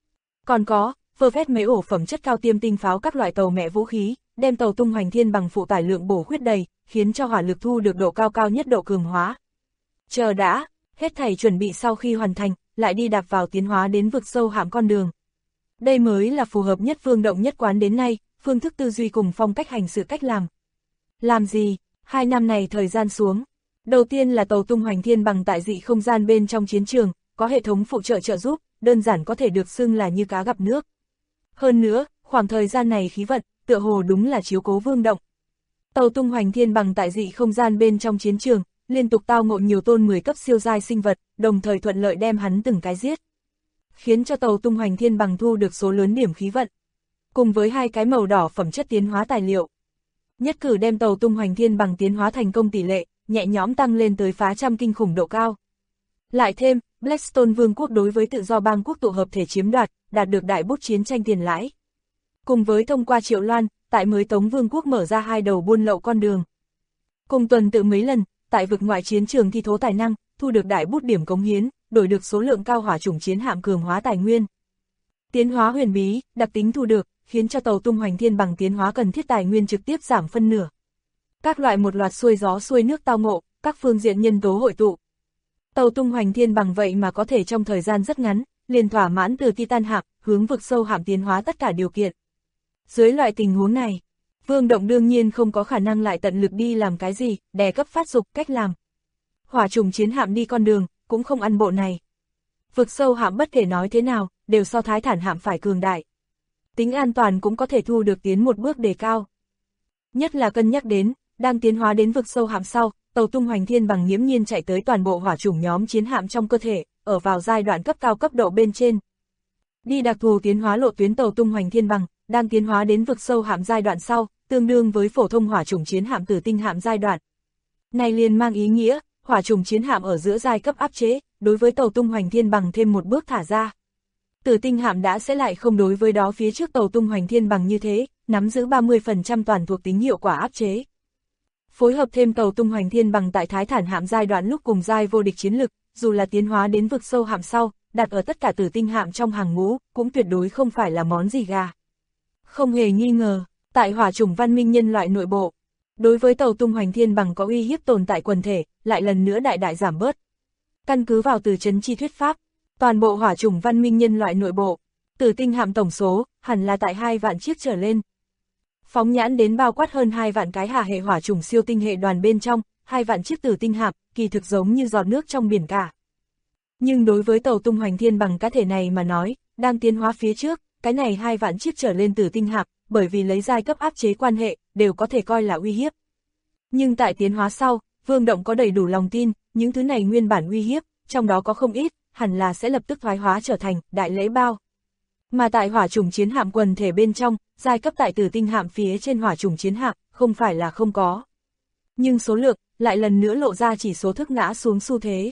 Còn có, vơ vét mấy ổ phẩm chất cao tiêm tinh pháo các loại tàu mẹ vũ khí, đem tàu tung hoành thiên bằng phụ tải lượng bổ khuyết đầy, khiến cho hỏa lực thu được độ cao nhất độ cường hóa. Chờ đã, hết thảy chuẩn bị sau khi hoàn thành, lại đi đạp vào tiến hóa đến vực sâu hạm con đường. Đây mới là phù hợp nhất Vương Động nhất quán đến nay, phương thức tư duy cùng phong cách hành sự cách làm. Làm gì? 2 năm này thời gian xuống. Đầu tiên là tàu tung hoành thiên bằng tại dị không gian bên trong chiến trường, có hệ thống phụ trợ trợ giúp, đơn giản có thể được xưng là như cá gặp nước. Hơn nữa, khoảng thời gian này khí vận, tựa hồ đúng là chiếu cố Vương Động. Tàu tung hoành thiên bằng tại dị không gian bên trong chiến trường, liên tục tao ngộ nhiều tôn 10 cấp siêu giai sinh vật, đồng thời thuận lợi đem hắn từng cái giết. Khiến cho tàu tung hoành thiên bằng thu được số lớn điểm khí vận. Cùng với 2 cái màu đỏ phẩm chất tiến hóa tài liệu. Nhất cử đem tàu tung hoành thiên bằng tiến hóa thành công tỷ lệ, nhẹ nhõm tăng lên tới phá trăm kinh khủng độ cao. Lại thêm, Blackstone Vương quốc đối với tự do bang quốc tụ hợp thể chiếm đoạt, đạt được đại bút chiến tranh tiền lãi. Cùng với thông qua Triệu Loan, tại mới Tống Vương quốc mở ra 2 đầu buôn lậu con đường. Cùng tuần tự mấy lần, tại vực ngoại chiến trường thi thố tài năng, thu được đại bút điểm cống hiến, đổi được số lượng cao hỏa chủng chiến hạm cường hóa tài nguyên. Tiến hóa huyền bí, đặc tính thu được, khiến cho tàu tung hoành thiên bằng tiến hóa cần thiết tài nguyên trực tiếp giảm phân nửa. Các loại một loạt xuôi gió xuôi nước tao ngộ, các phương diện nhân tố hội tụ. Tàu tung hoành thiên bằng vậy mà có thể trong thời gian rất ngắn, liền thỏa mãn từ Titan hạm, hướng vực sâu hạm tiến hóa tất cả điều kiện. Dưới loại tình huống này, Vương Động đương nhiên không có khả năng lại tận lực đi làm cái gì, đè cấp phát dục cách làm. Hỏa trùng chiến hạm đi con đường, cũng không ăn bộ này. Vực sâu hạm bất kể nói thế nào, đều so Thái Thản hạm phải cường đại. Tính an toàn cũng có thể thu được tiến một bước đề cao. Nhất là cân nhắc đến, đang tiến hóa đến vực sâu hạm sau, tàu tung hoành thiên bằng nghiễm nhiên chạy tới toàn bộ hỏa chủng nhóm chiến hạm trong cơ thể, ở vào giai đoạn cấp cao cấp độ bên trên. Đi đặc thù tiến hóa lộ tuyến tàu tung hoành thiên bằng, đang tiến hóa đến vực sâu hạm giai đoạn sau, tương đương với phổ thông hỏa chủng chiến hạm tử tinh hạm giai đoạn. Này liền mang ý nghĩa, hỏa chủng chiến hạm ở giữa giai cấp áp chế, đối với tàu tung hoành thiên bằng thêm một bước thả ra. Tử tinh hạm đã sẽ lại không đối với đó phía trước tàu tung hoành thiên bằng như thế, nắm giữ 30% toàn thuộc tính hiệu quả áp chế. Phối hợp thêm tàu tung hoành thiên bằng tại Thái Thản hạm giai đoạn lúc cùng giai vô địch chiến lực, dù là tiến hóa đến vực sâu hạm sau, đặt ở tất cả tử tinh hạm trong hàng ngũ, cũng tuyệt đối không phải là món gì gà. Không hề nghi ngờ, tại hỏa chủng văn minh nhân loại nội bộ, đối với tàu tung hoành thiên bằng có uy hiếp tồn tại quần thể, lại lần nữa đại đại giảm bớt. Căn cứ vào từ chấn chi thuyết pháp, toàn bộ hỏa chủng văn minh nhân loại nội bộ, tử tinh hạm tổng số, hẳn là tại 2 vạn chiếc trở lên. Phóng nhãn đến bao quát hơn 2 vạn cái hà hệ hỏa chủng siêu tinh hệ đoàn bên trong, 2 vạn chiếc tử tinh hạm, kỳ thực giống như giọt nước trong biển cả. Nhưng đối với tàu tung hoành thiên bằng cá thể này mà nói, đang tiến hóa phía trước, cái này 2 vạn chiếc trở lên tử tinh hạm, bởi vì lấy giai cấp áp chế quan hệ, đều có thể coi là uy hiếp. Nhưng tại tiến hóa sau, Vương Động có đầy đủ lòng tin, những thứ này nguyên bản uy hiếp, trong đó có không ít, hẳn là sẽ lập tức thoái hóa trở thành đại lễ bao. Mà tại hỏa chủng chiến hạm quần thể bên trong, giai cấp tại tử tinh hạm phía trên hỏa chủng chiến hạm, không phải là không có. Nhưng số lượng, lại lần nữa lộ ra chỉ số thức ngã xuống xu thế.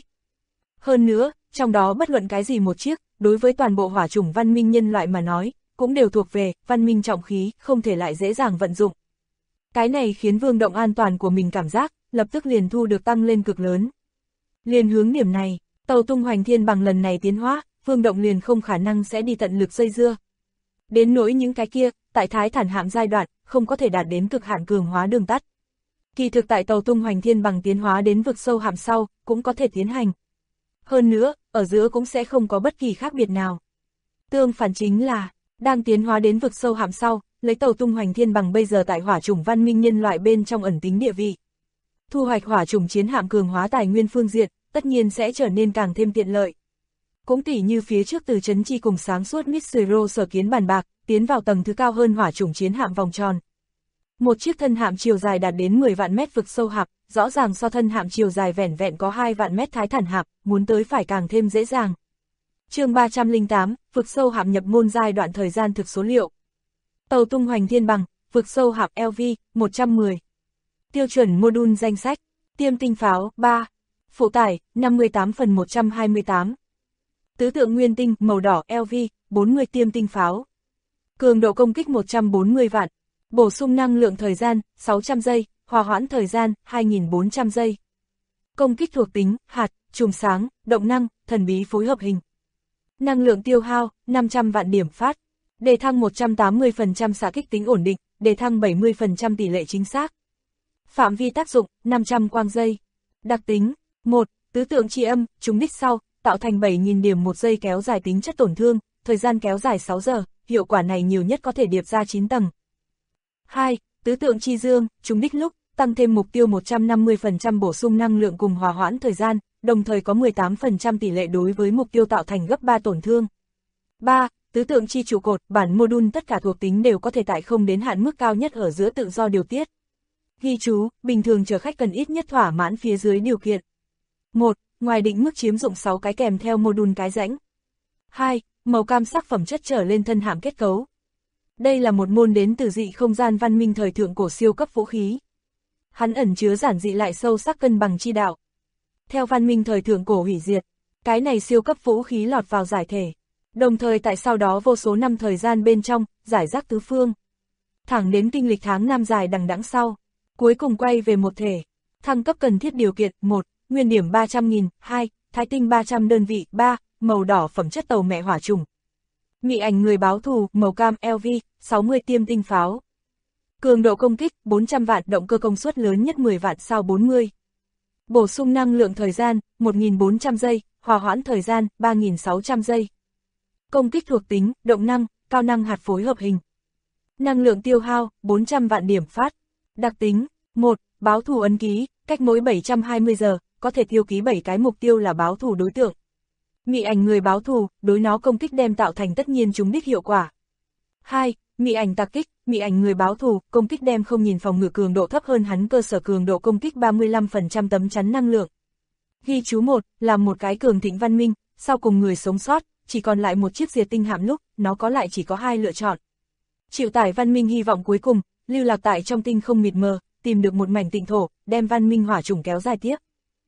Hơn nữa, trong đó bất luận cái gì một chiếc, đối với toàn bộ hỏa chủng văn minh nhân loại mà nói, cũng đều thuộc về văn minh trọng khí, không thể lại dễ dàng vận dụng. Cái này khiến Vương Động an toàn của mình cảm giác, lập tức liền thu được tăng lên cực lớn. Liền hướng điểm này, tàu tung hoành thiên bằng lần này tiến hóa, Vương Động liền không khả năng sẽ đi tận lực dây dưa. Đến nỗi những cái kia, tại thái thản hạm giai đoạn, không có thể đạt đến cực hạn cường hóa đường tắt. Kỳ thực tại tàu tung hoành thiên bằng tiến hóa đến vực sâu hạm sau, cũng có thể tiến hành. Hơn nữa, ở giữa cũng sẽ không có bất kỳ khác biệt nào. Tương phản chính là, đang tiến hóa đến vực sâu hạm sau, lấy tàu tung hoành thiên bằng bây giờ tại hỏa chủng văn minh nhân loại bên trong ẩn tính địa vị. Thu hoạch hỏa chủng chiến hạm cường hóa tài nguyên phương diện, tất nhiên sẽ trở nên càng thêm tiện lợi. Cũng tỉ như phía trước từ chấn chi cùng sáng suốt Mitsuro sở kiến bàn bạc, tiến vào tầng thứ cao hơn hỏa chủng chiến hạm vòng tròn. Một chiếc thân hạm chiều dài đạt đến 10 vạn mét vực sâu hạm, rõ ràng so thân hạm chiều dài vẻn vẹn có 2 vạn mét thái thản hạm, muốn tới phải càng thêm dễ dàng. Chương 308, vực sâu hạm nhập môn giai đoạn thời gian thực số liệu. Tàu tung hoành thiên bằng, vực sâu hạm LV 110. Tiêu chuẩn module danh sách, tiêm tinh pháo 3, phụ tải 58 phần 128. Tứ tượng nguyên tinh màu đỏ LV 40 tiêm tinh pháo. Cường độ công kích 140 vạn. Bổ sung năng lượng thời gian, 600 giây, hòa hoãn thời gian, 2400 giây. Công kích thuộc tính, hạt, chùm sáng, động năng, thần bí phối hợp hình. Năng lượng tiêu hao, 500 vạn điểm phát. Đề thăng 180% xạ kích tính ổn định, đề thăng 70% tỷ lệ chính xác. Phạm vi tác dụng, 500 quang giây. Đặc tính, 1. Tứ tượng chi âm, trúng đích sau, tạo thành 7.000 điểm một giây kéo dài tính chất tổn thương, thời gian kéo dài 6 giờ, hiệu quả này nhiều nhất có thể điệp ra 9 tầng. 2. Tứ tượng chi dương, trúng đích lúc, tăng thêm mục tiêu 150% bổ sung năng lượng cùng hòa hoãn thời gian, đồng thời có 18% tỷ lệ đối với mục tiêu tạo thành gấp 3 tổn thương. 3. Tứ tượng chi trụ cột, bản module tất cả thuộc tính đều có thể tại không đến hạn mức cao nhất ở giữa tự do điều tiết. Ghi chú, bình thường chở khách cần ít nhất thỏa mãn phía dưới điều kiện. 1. Ngoài định mức chiếm dụng 6 cái kèm theo module cái rãnh. 2. Màu cam sắc phẩm chất trở lên thân hạm kết cấu. Đây là một môn đến từ dị không gian văn minh thời thượng cổ siêu cấp vũ khí. Hắn ẩn chứa giản dị lại sâu sắc cân bằng chi đạo. Theo văn minh thời thượng cổ hủy diệt, cái này siêu cấp vũ khí lọt vào giải thể. Đồng thời tại sau đó vô số năm thời gian bên trong, giải rác tứ phương. Thẳng đến kinh lịch tháng năm dài đằng đẵng sau, cuối cùng quay về một thể. Thăng cấp cần thiết điều kiện, 1. Nguyên điểm 300.000, 2. Thái tinh 300 đơn vị, 3. Màu đỏ phẩm chất tàu mẹ hỏa trùng. Mị ảnh người báo thù, màu cam LV, 60 tiêm tinh pháo. Cường độ công kích, 400 vạn, động cơ công suất lớn nhất 10 vạn sau 40. Bổ sung năng lượng thời gian, 1.400 giây, hòa hoãn thời gian, 3.600 giây. Công kích thuộc tính, động năng, cao năng hạt phối hợp hình. Năng lượng tiêu hao, 400 vạn điểm phát. Đặc tính, 1. Báo thù ấn ký, cách mỗi 720 giờ, có thể tiêu ký 7 cái mục tiêu là báo thù đối tượng. Mị ảnh người báo thù, đối nó công kích đem tạo thành tất nhiên trúng đích hiệu quả. 2. Mị ảnh tạc kích, mị ảnh người báo thù, công kích đem không nhìn phòng ngự cường độ thấp hơn hắn cơ sở cường độ công kích 35% tấm chắn năng lượng. Ghi chú 1, làm một cái cường thịnh văn minh, sau cùng người sống sót, chỉ còn lại một chiếc diệt tinh hạm lúc, nó có lại chỉ có 2 lựa chọn. Chịu tải văn minh hy vọng cuối cùng, lưu lạc tại trong tinh không mịt mờ, tìm được một mảnh tịnh thổ, đem văn minh hỏa chủng kéo dài tiếp.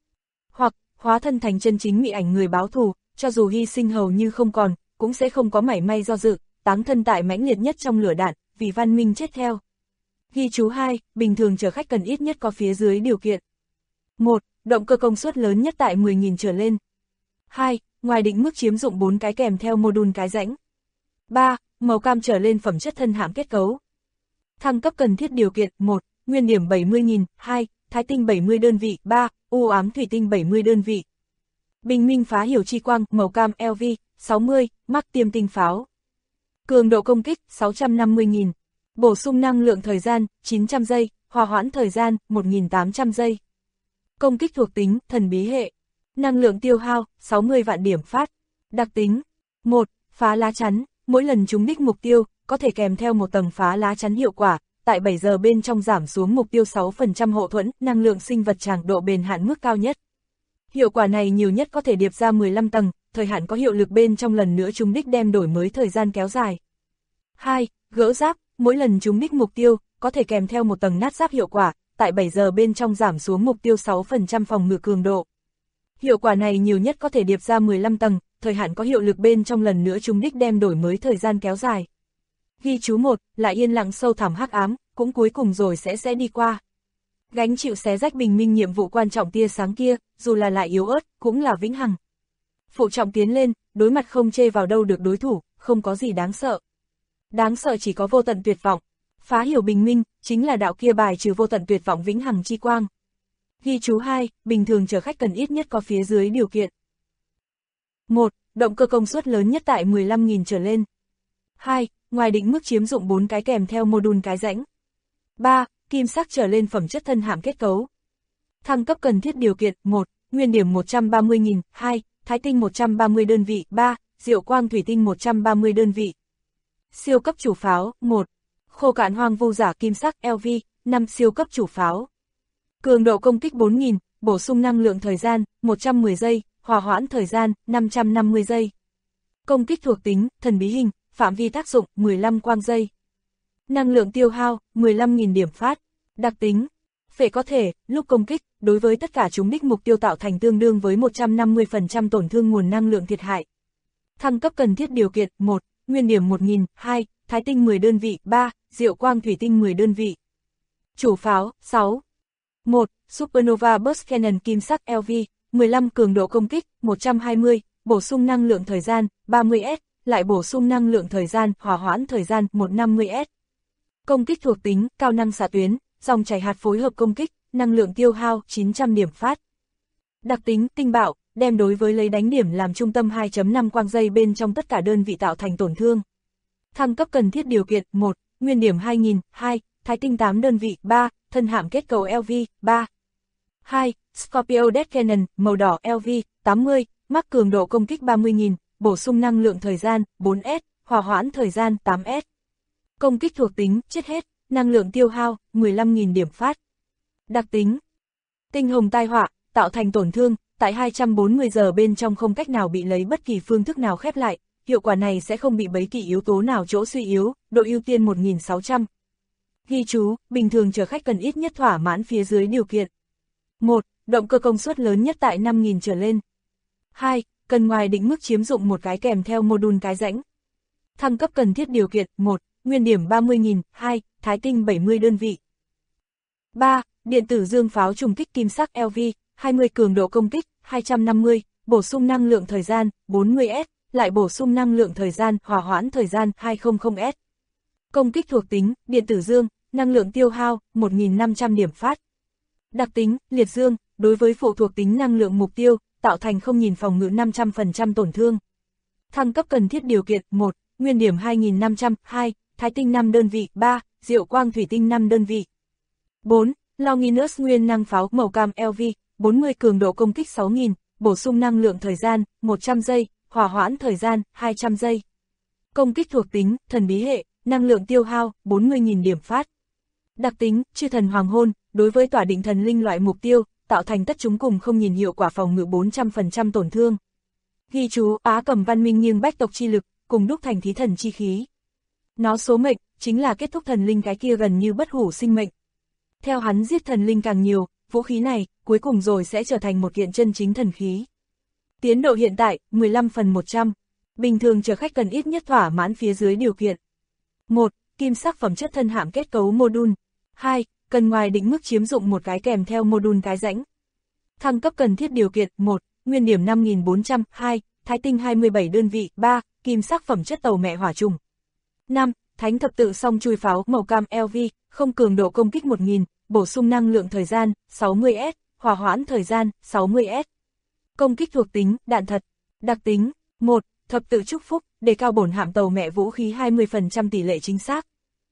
Hoặc, hóa thân thành chân chính mị ảnh người báo thù, cho dù hy sinh hầu như không còn, cũng sẽ không có mảy may do dự, táng thân tại mãnh liệt nhất trong lửa đạn, vì văn minh chết theo. Ghi chú 2, bình thường chở khách cần ít nhất có phía dưới điều kiện. 1. Động cơ công suất lớn nhất tại 10.000 trở lên. 2. Ngoài định mức chiếm dụng 4 cái kèm theo module cái rãnh. 3. Màu cam trở lên phẩm chất thân hãm kết cấu. Thăng cấp cần thiết điều kiện: 1. Nguyên điểm 70.000, 2. Thái tinh 70 đơn vị, 3. U ám thủy tinh 70 đơn vị. Bình minh phá hiểu chi quang, màu cam LV, 60, mắc tiêm tinh pháo. Cường độ công kích, 650.000. Bổ sung năng lượng thời gian, 900 giây, hòa hoãn thời gian, 1.800 giây. Công kích thuộc tính, thần bí hệ. Năng lượng tiêu hao, 60 vạn điểm phát. Đặc tính: 1. Phá lá chắn, mỗi lần trúng đích mục tiêu, có thể kèm theo một tầng phá lá chắn hiệu quả, tại 7 giờ bên trong giảm xuống mục tiêu 6% hộ thuẫn, năng lượng sinh vật tràng độ bền hạn mức cao nhất. Hiệu quả này nhiều nhất có thể điệp ra 15 tầng, thời hạn có hiệu lực bên trong lần nữa trúng đích đem đổi mới thời gian kéo dài. 2. Gỡ giáp, mỗi lần trúng đích mục tiêu, có thể kèm theo một tầng nát giáp hiệu quả, tại 7 giờ bên trong giảm xuống mục tiêu 6% phòng ngự cường độ. Hiệu quả này nhiều nhất có thể điệp ra 15 tầng, thời hạn có hiệu lực bên trong lần nữa trúng đích đem đổi mới thời gian kéo dài. Ghi chú 1, lại yên lặng sâu thẳm hắc ám, cũng cuối cùng rồi sẽ đi qua. Gánh chịu xé rách bình minh nhiệm vụ quan trọng tia sáng kia, dù là lại yếu ớt, cũng là vĩnh hằng. Phụ trọng tiến lên, đối mặt không chê vào đâu được đối thủ, không có gì đáng sợ. Đáng sợ chỉ có vô tận tuyệt vọng. Phá hiểu bình minh, chính là đạo kia bài trừ vô tận tuyệt vọng vĩnh hằng chi quang. Ghi chú 2, bình thường chở khách cần ít nhất có phía dưới điều kiện. 1. Động cơ công suất lớn nhất tại 15.000 trở lên. 2. Ngoài định mức chiếm dụng 4 cái kèm theo module cái rãnh. 3. Kim sắc trở lên phẩm chất thân hãm kết cấu. Thăng cấp cần thiết điều kiện: 1. Nguyên điểm 130.000, 2. Thái tinh 130 đơn vị, 3. Diệu quang thủy tinh 130 đơn vị. Siêu cấp chủ pháo, 1. Khô cạn hoang vu giả kim sắc LV, 5 siêu cấp chủ pháo. Cường độ công kích 4.000, bổ sung năng lượng thời gian, 110 giây, hòa hoãn thời gian, 550 giây. Công kích thuộc tính, thần bí hình, phạm vi tác dụng, 15 quang giây. Năng lượng tiêu hao, 15.000 điểm phát. Đặc tính: phệ có thể, lúc công kích, đối với tất cả trúng đích mục tiêu tạo thành tương đương với 150% tổn thương nguồn năng lượng thiệt hại. Thăng cấp cần thiết điều kiện: 1. Nguyên điểm 1.000, 2. Thái tinh 10 đơn vị, 3. Diệu quang thủy tinh 10 đơn vị. Chủ pháo, 6. 1. Supernova Burst Cannon kim sắc LV, 15 cường độ công kích, 120, bổ sung năng lượng thời gian, 30S, lại bổ sung năng lượng thời gian, hòa hoãn thời gian, 150S. Công kích thuộc tính, cao năng xạ tuyến, dòng chảy hạt phối hợp công kích, năng lượng tiêu hao, 900 điểm phát. Đặc tính, tinh bạo, đem đối với lấy đánh điểm làm trung tâm 2.5 quang giây bên trong tất cả đơn vị tạo thành tổn thương. Thăng cấp cần thiết điều kiện: 1. Nguyên điểm 2.000, 2. Thái tinh 8 đơn vị, 3. Thân hãm kết cấu LV, 3. 2. Scorpio Death Cannon, màu đỏ LV, 80, mắc cường độ công kích 30.000, bổ sung năng lượng thời gian, 4S, hòa hoãn thời gian, 8S. Công kích thuộc tính, chết hết, năng lượng tiêu hao, 15.000 điểm phát. Đặc tính: tinh hồng tai họa, tạo thành tổn thương, tại 240 giờ bên trong không cách nào bị lấy bất kỳ phương thức nào khép lại, hiệu quả này sẽ không bị bất kỳ yếu tố nào chỗ suy yếu, độ ưu tiên 1600. Ghi chú, bình thường chở khách cần ít nhất thỏa mãn phía dưới điều kiện. 1. Động cơ công suất lớn nhất tại 5.000 trở lên. 2. Cần ngoài định mức chiếm dụng một cái kèm theo module cái rãnh. Thăng cấp cần thiết điều kiện: 1. Nguyên điểm 30.000, 2. Thái tinh 70 đơn vị. 3. Điện tử dương pháo trùng kích kim sắc LV, 20 cường độ công kích, 250, bổ sung năng lượng thời gian, 40S, lại bổ sung năng lượng thời gian, hòa hoãn thời gian, 200S. Công kích thuộc tính, điện tử dương, năng lượng tiêu hao, 1.500 điểm phát. Đặc tính, liệt dương, đối với phụ thuộc tính năng lượng mục tiêu, tạo thành không nhìn phòng ngự 500% tổn thương. Thăng cấp cần thiết điều kiện: 1. Nguyên điểm 2.500, 2. Thái tinh 5 đơn vị, 3. Diệu quang thủy tinh 5 đơn vị. 4. Longinus nguyên năng pháo màu cam LV, 40 cường độ công kích 6.000, bổ sung năng lượng thời gian, 100 giây, hòa hoãn thời gian, 200 giây. Công kích thuộc tính, thần bí hệ, năng lượng tiêu hao, 40.000 điểm phát. Đặc tính, chư thần hoàng hôn, đối với tỏa định thần linh loại mục tiêu, tạo thành tất chúng cùng không nhìn hiệu quả phòng ngự 400% tổn thương. Ghi chú, Á Cầm văn minh nghiêng bách tộc chi lực, cùng đúc thành thí thần chi khí. Nó số mệnh, chính là kết thúc thần linh cái kia gần như bất hủ sinh mệnh. Theo hắn giết thần linh càng nhiều, vũ khí này, cuối cùng rồi sẽ trở thành một kiện chân chính thần khí. Tiến độ hiện tại, 15/100. Bình thường chở khách cần ít nhất thỏa mãn phía dưới điều kiện. 1. Kim sắc phẩm chất thân hãm kết cấu module. 2. Cần ngoài định mức chiếm dụng một cái kèm theo module cái rãnh. Thăng cấp cần thiết điều kiện: 1. nguyên điểm 5400, 2, thái tinh 27 đơn vị, 3, kim sắc phẩm chất tàu mẹ hỏa trùng. 5. Thánh thập tự song chui pháo màu cam LV, không cường độ công kích 1000, bổ sung năng lượng thời gian, 60S, hỏa hoãn thời gian, 60S. Công kích thuộc tính, đạn thật. Đặc tính, 1. Thập tự chúc phúc, đề cao bổn hạm tàu mẹ vũ khí 20% tỷ lệ chính xác.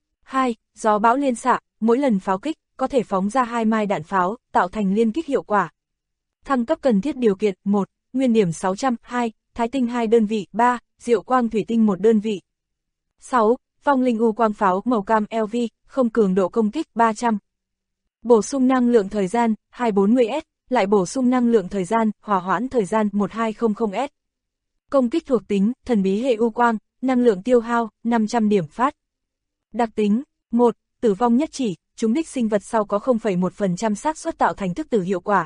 2. Gió bão liên xạ, mỗi lần pháo kích, có thể phóng ra 2 mai đạn pháo, tạo thành liên kích hiệu quả. Thăng cấp cần thiết điều kiện, 1. Nguyên điểm 600, 2. Thái tinh 2 đơn vị, 3. Diệu quang thủy tinh 1 đơn vị. 6. Vong linh u quang pháo màu cam LV, không cường độ công kích 300. Bổ sung năng lượng thời gian, 240S, lại bổ sung năng lượng thời gian, hỏa hoãn thời gian 1200S. Công kích thuộc tính, thần bí hệ u quang, năng lượng tiêu hao, 500 điểm phát. Đặc tính, 1. Tử vong nhất chỉ, trúng đích sinh vật sau có 0,1% xác suất tạo thành thức tử hiệu quả.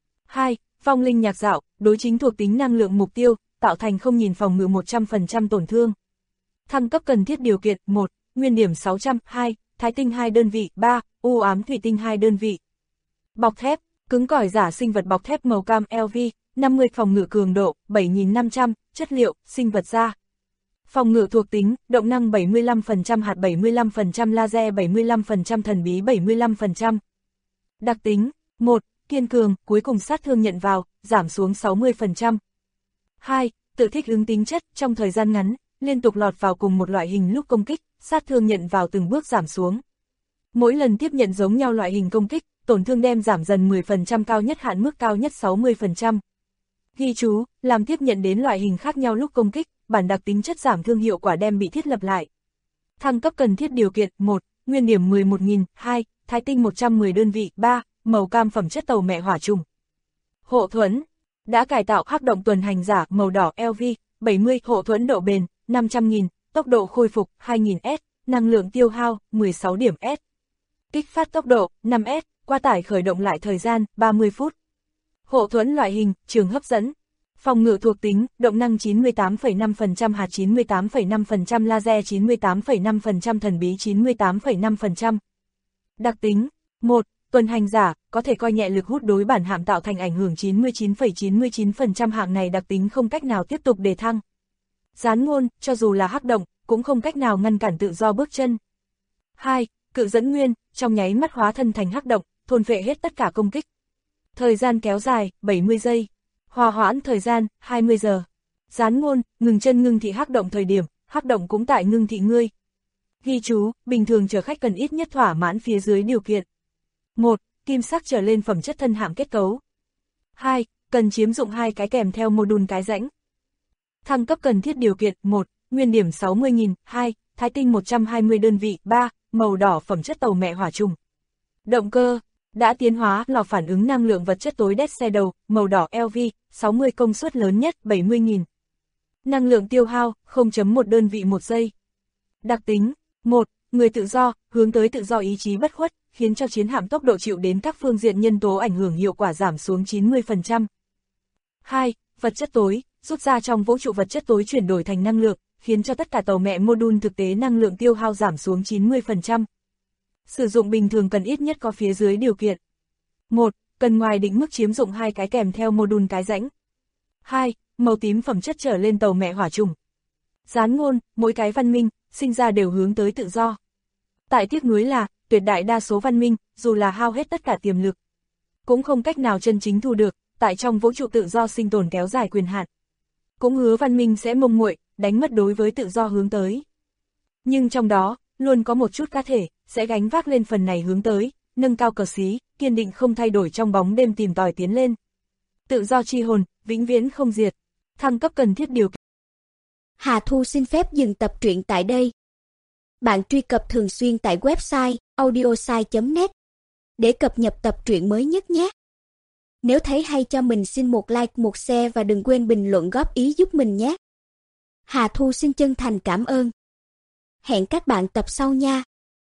2. Vong linh nhạc dạo, đối chính thuộc tính năng lượng mục tiêu, tạo thành không nhìn phòng ngự 100% tổn thương. Thăng cấp cần thiết điều kiện, 1. Nguyên điểm 600, 2. Thái tinh 2 đơn vị, 3. U ám thủy tinh 2 đơn vị. Bọc thép, cứng cỏi giả sinh vật bọc thép màu cam LV, 50 phòng ngự cường độ, 7500, chất liệu, sinh vật da. Phòng ngự thuộc tính, động năng 75%, hạt 75%, laser 75%, thần bí 75%. Đặc tính, 1. Kiên cường, cuối cùng sát thương nhận vào, giảm xuống 60%. 2. Tự thích ứng tính chất, trong thời gian ngắn, liên tục lọt vào cùng một loại hình lúc công kích, sát thương nhận vào từng bước giảm xuống. Mỗi lần tiếp nhận giống nhau loại hình công kích, tổn thương đem giảm dần 10%, cao nhất hạn mức cao nhất 60%. Ghi chú, làm tiếp nhận đến loại hình khác nhau lúc công kích, bản đặc tính chất giảm thương hiệu quả đem bị thiết lập lại. Thăng cấp cần thiết điều kiện, 1. Nguyên điểm 11.000, 2. Thái tinh 110 đơn vị, 3. Màu cam phẩm chất tàu mẹ hỏa trùng. Hộ thuẫn, đã cải tạo hắc động tuần hành giả màu đỏ LV, 70, hộ thuẫn độ bền, 500.000, tốc độ khôi phục, 2.000S, năng lượng tiêu hao, 16 điểm S. Kích phát tốc độ, 5S, qua tải khởi động lại thời gian, 30 phút. Hộ thuẫn loại hình, trường hấp dẫn. Phòng ngự thuộc tính, động năng 98,5%, hạt 98,5%, laser 98,5%, thần bí 98,5%. Đặc tính, 1. Tuần hành giả, có thể coi nhẹ lực hút đối bản hạm tạo thành ảnh hưởng 99,99%, hạng này đặc tính không cách nào tiếp tục đề thăng. Gián ngôn, cho dù là hắc động, cũng không cách nào ngăn cản tự do bước chân. 2. Cự dẫn nguyên, trong nháy mắt hóa thân thành hắc động, thôn phệ hết tất cả công kích. Thời gian kéo dài, 70 giây. Hòa hoãn thời gian, 20 giờ. Gián ngôn, ngừng chân ngưng thị hắc động thời điểm, hắc động cũng tại ngưng thị ngươi. Ghi chú, bình thường chở khách cần ít nhất thỏa mãn phía dưới điều kiện. 1. Kim sắc trở lên phẩm chất thân hạm kết cấu. 2. Cần chiếm dụng 2 cái kèm theo module cái rãnh. Thăng cấp cần thiết điều kiện, 1. Nguyên điểm 60.000, 2. Thái tinh 120 đơn vị, 3. Màu đỏ phẩm chất tàu mẹ hỏa trùng. Động cơ, đã tiến hóa lò phản ứng năng lượng vật chất tối đét xe đầu, màu đỏ LV, 60 công suất lớn nhất, 70.000. Năng lượng tiêu hao, 0.1 đơn vị 1 giây. Đặc tính, 1. Người tự do, hướng tới tự do ý chí bất khuất, khiến cho chiến hạm tốc độ chịu đến các phương diện nhân tố ảnh hưởng hiệu quả giảm xuống 90%. 2. Vật chất tối, rút ra trong vũ trụ vật chất tối chuyển đổi thành năng lượng, khiến cho tất cả tàu mẹ module thực tế năng lượng tiêu hao giảm xuống 90%. Sử dụng bình thường cần ít nhất có phía dưới điều kiện. 1. Cần ngoài định mức chiếm dụng 2 cái kèm theo module cái rãnh. 2. Màu tím phẩm chất trở lên tàu mẹ hỏa trùng. Gián ngôn, mỗi cái văn minh, sinh ra đều hướng tới tự do. Tại tiếc nuối là, tuyệt đại đa số văn minh, dù là hao hết tất cả tiềm lực, cũng không cách nào chân chính thu được, tại trong vũ trụ tự do sinh tồn kéo dài quyền hạn. Cũng hứa văn minh sẽ mông nguội, đánh mất đối với tự do hướng tới. Nhưng trong đó, luôn có một chút cá thể, sẽ gánh vác lên phần này hướng tới, nâng cao cờ xí, kiên định không thay đổi trong bóng đêm tìm tòi tiến lên. Tự do chi hồn, vĩnh viễn không diệt. Thăng cấp cần thiết điều kiện. Hà Thu xin phép dừng tập truyện tại đây. Bạn truy cập thường xuyên tại website audiosai.net để cập nhật tập truyện mới nhất nhé. Nếu thấy hay cho mình xin một like, một share và đừng quên bình luận góp ý giúp mình nhé. Hà Thu xin chân thành cảm ơn. Hẹn các bạn tập sau nha.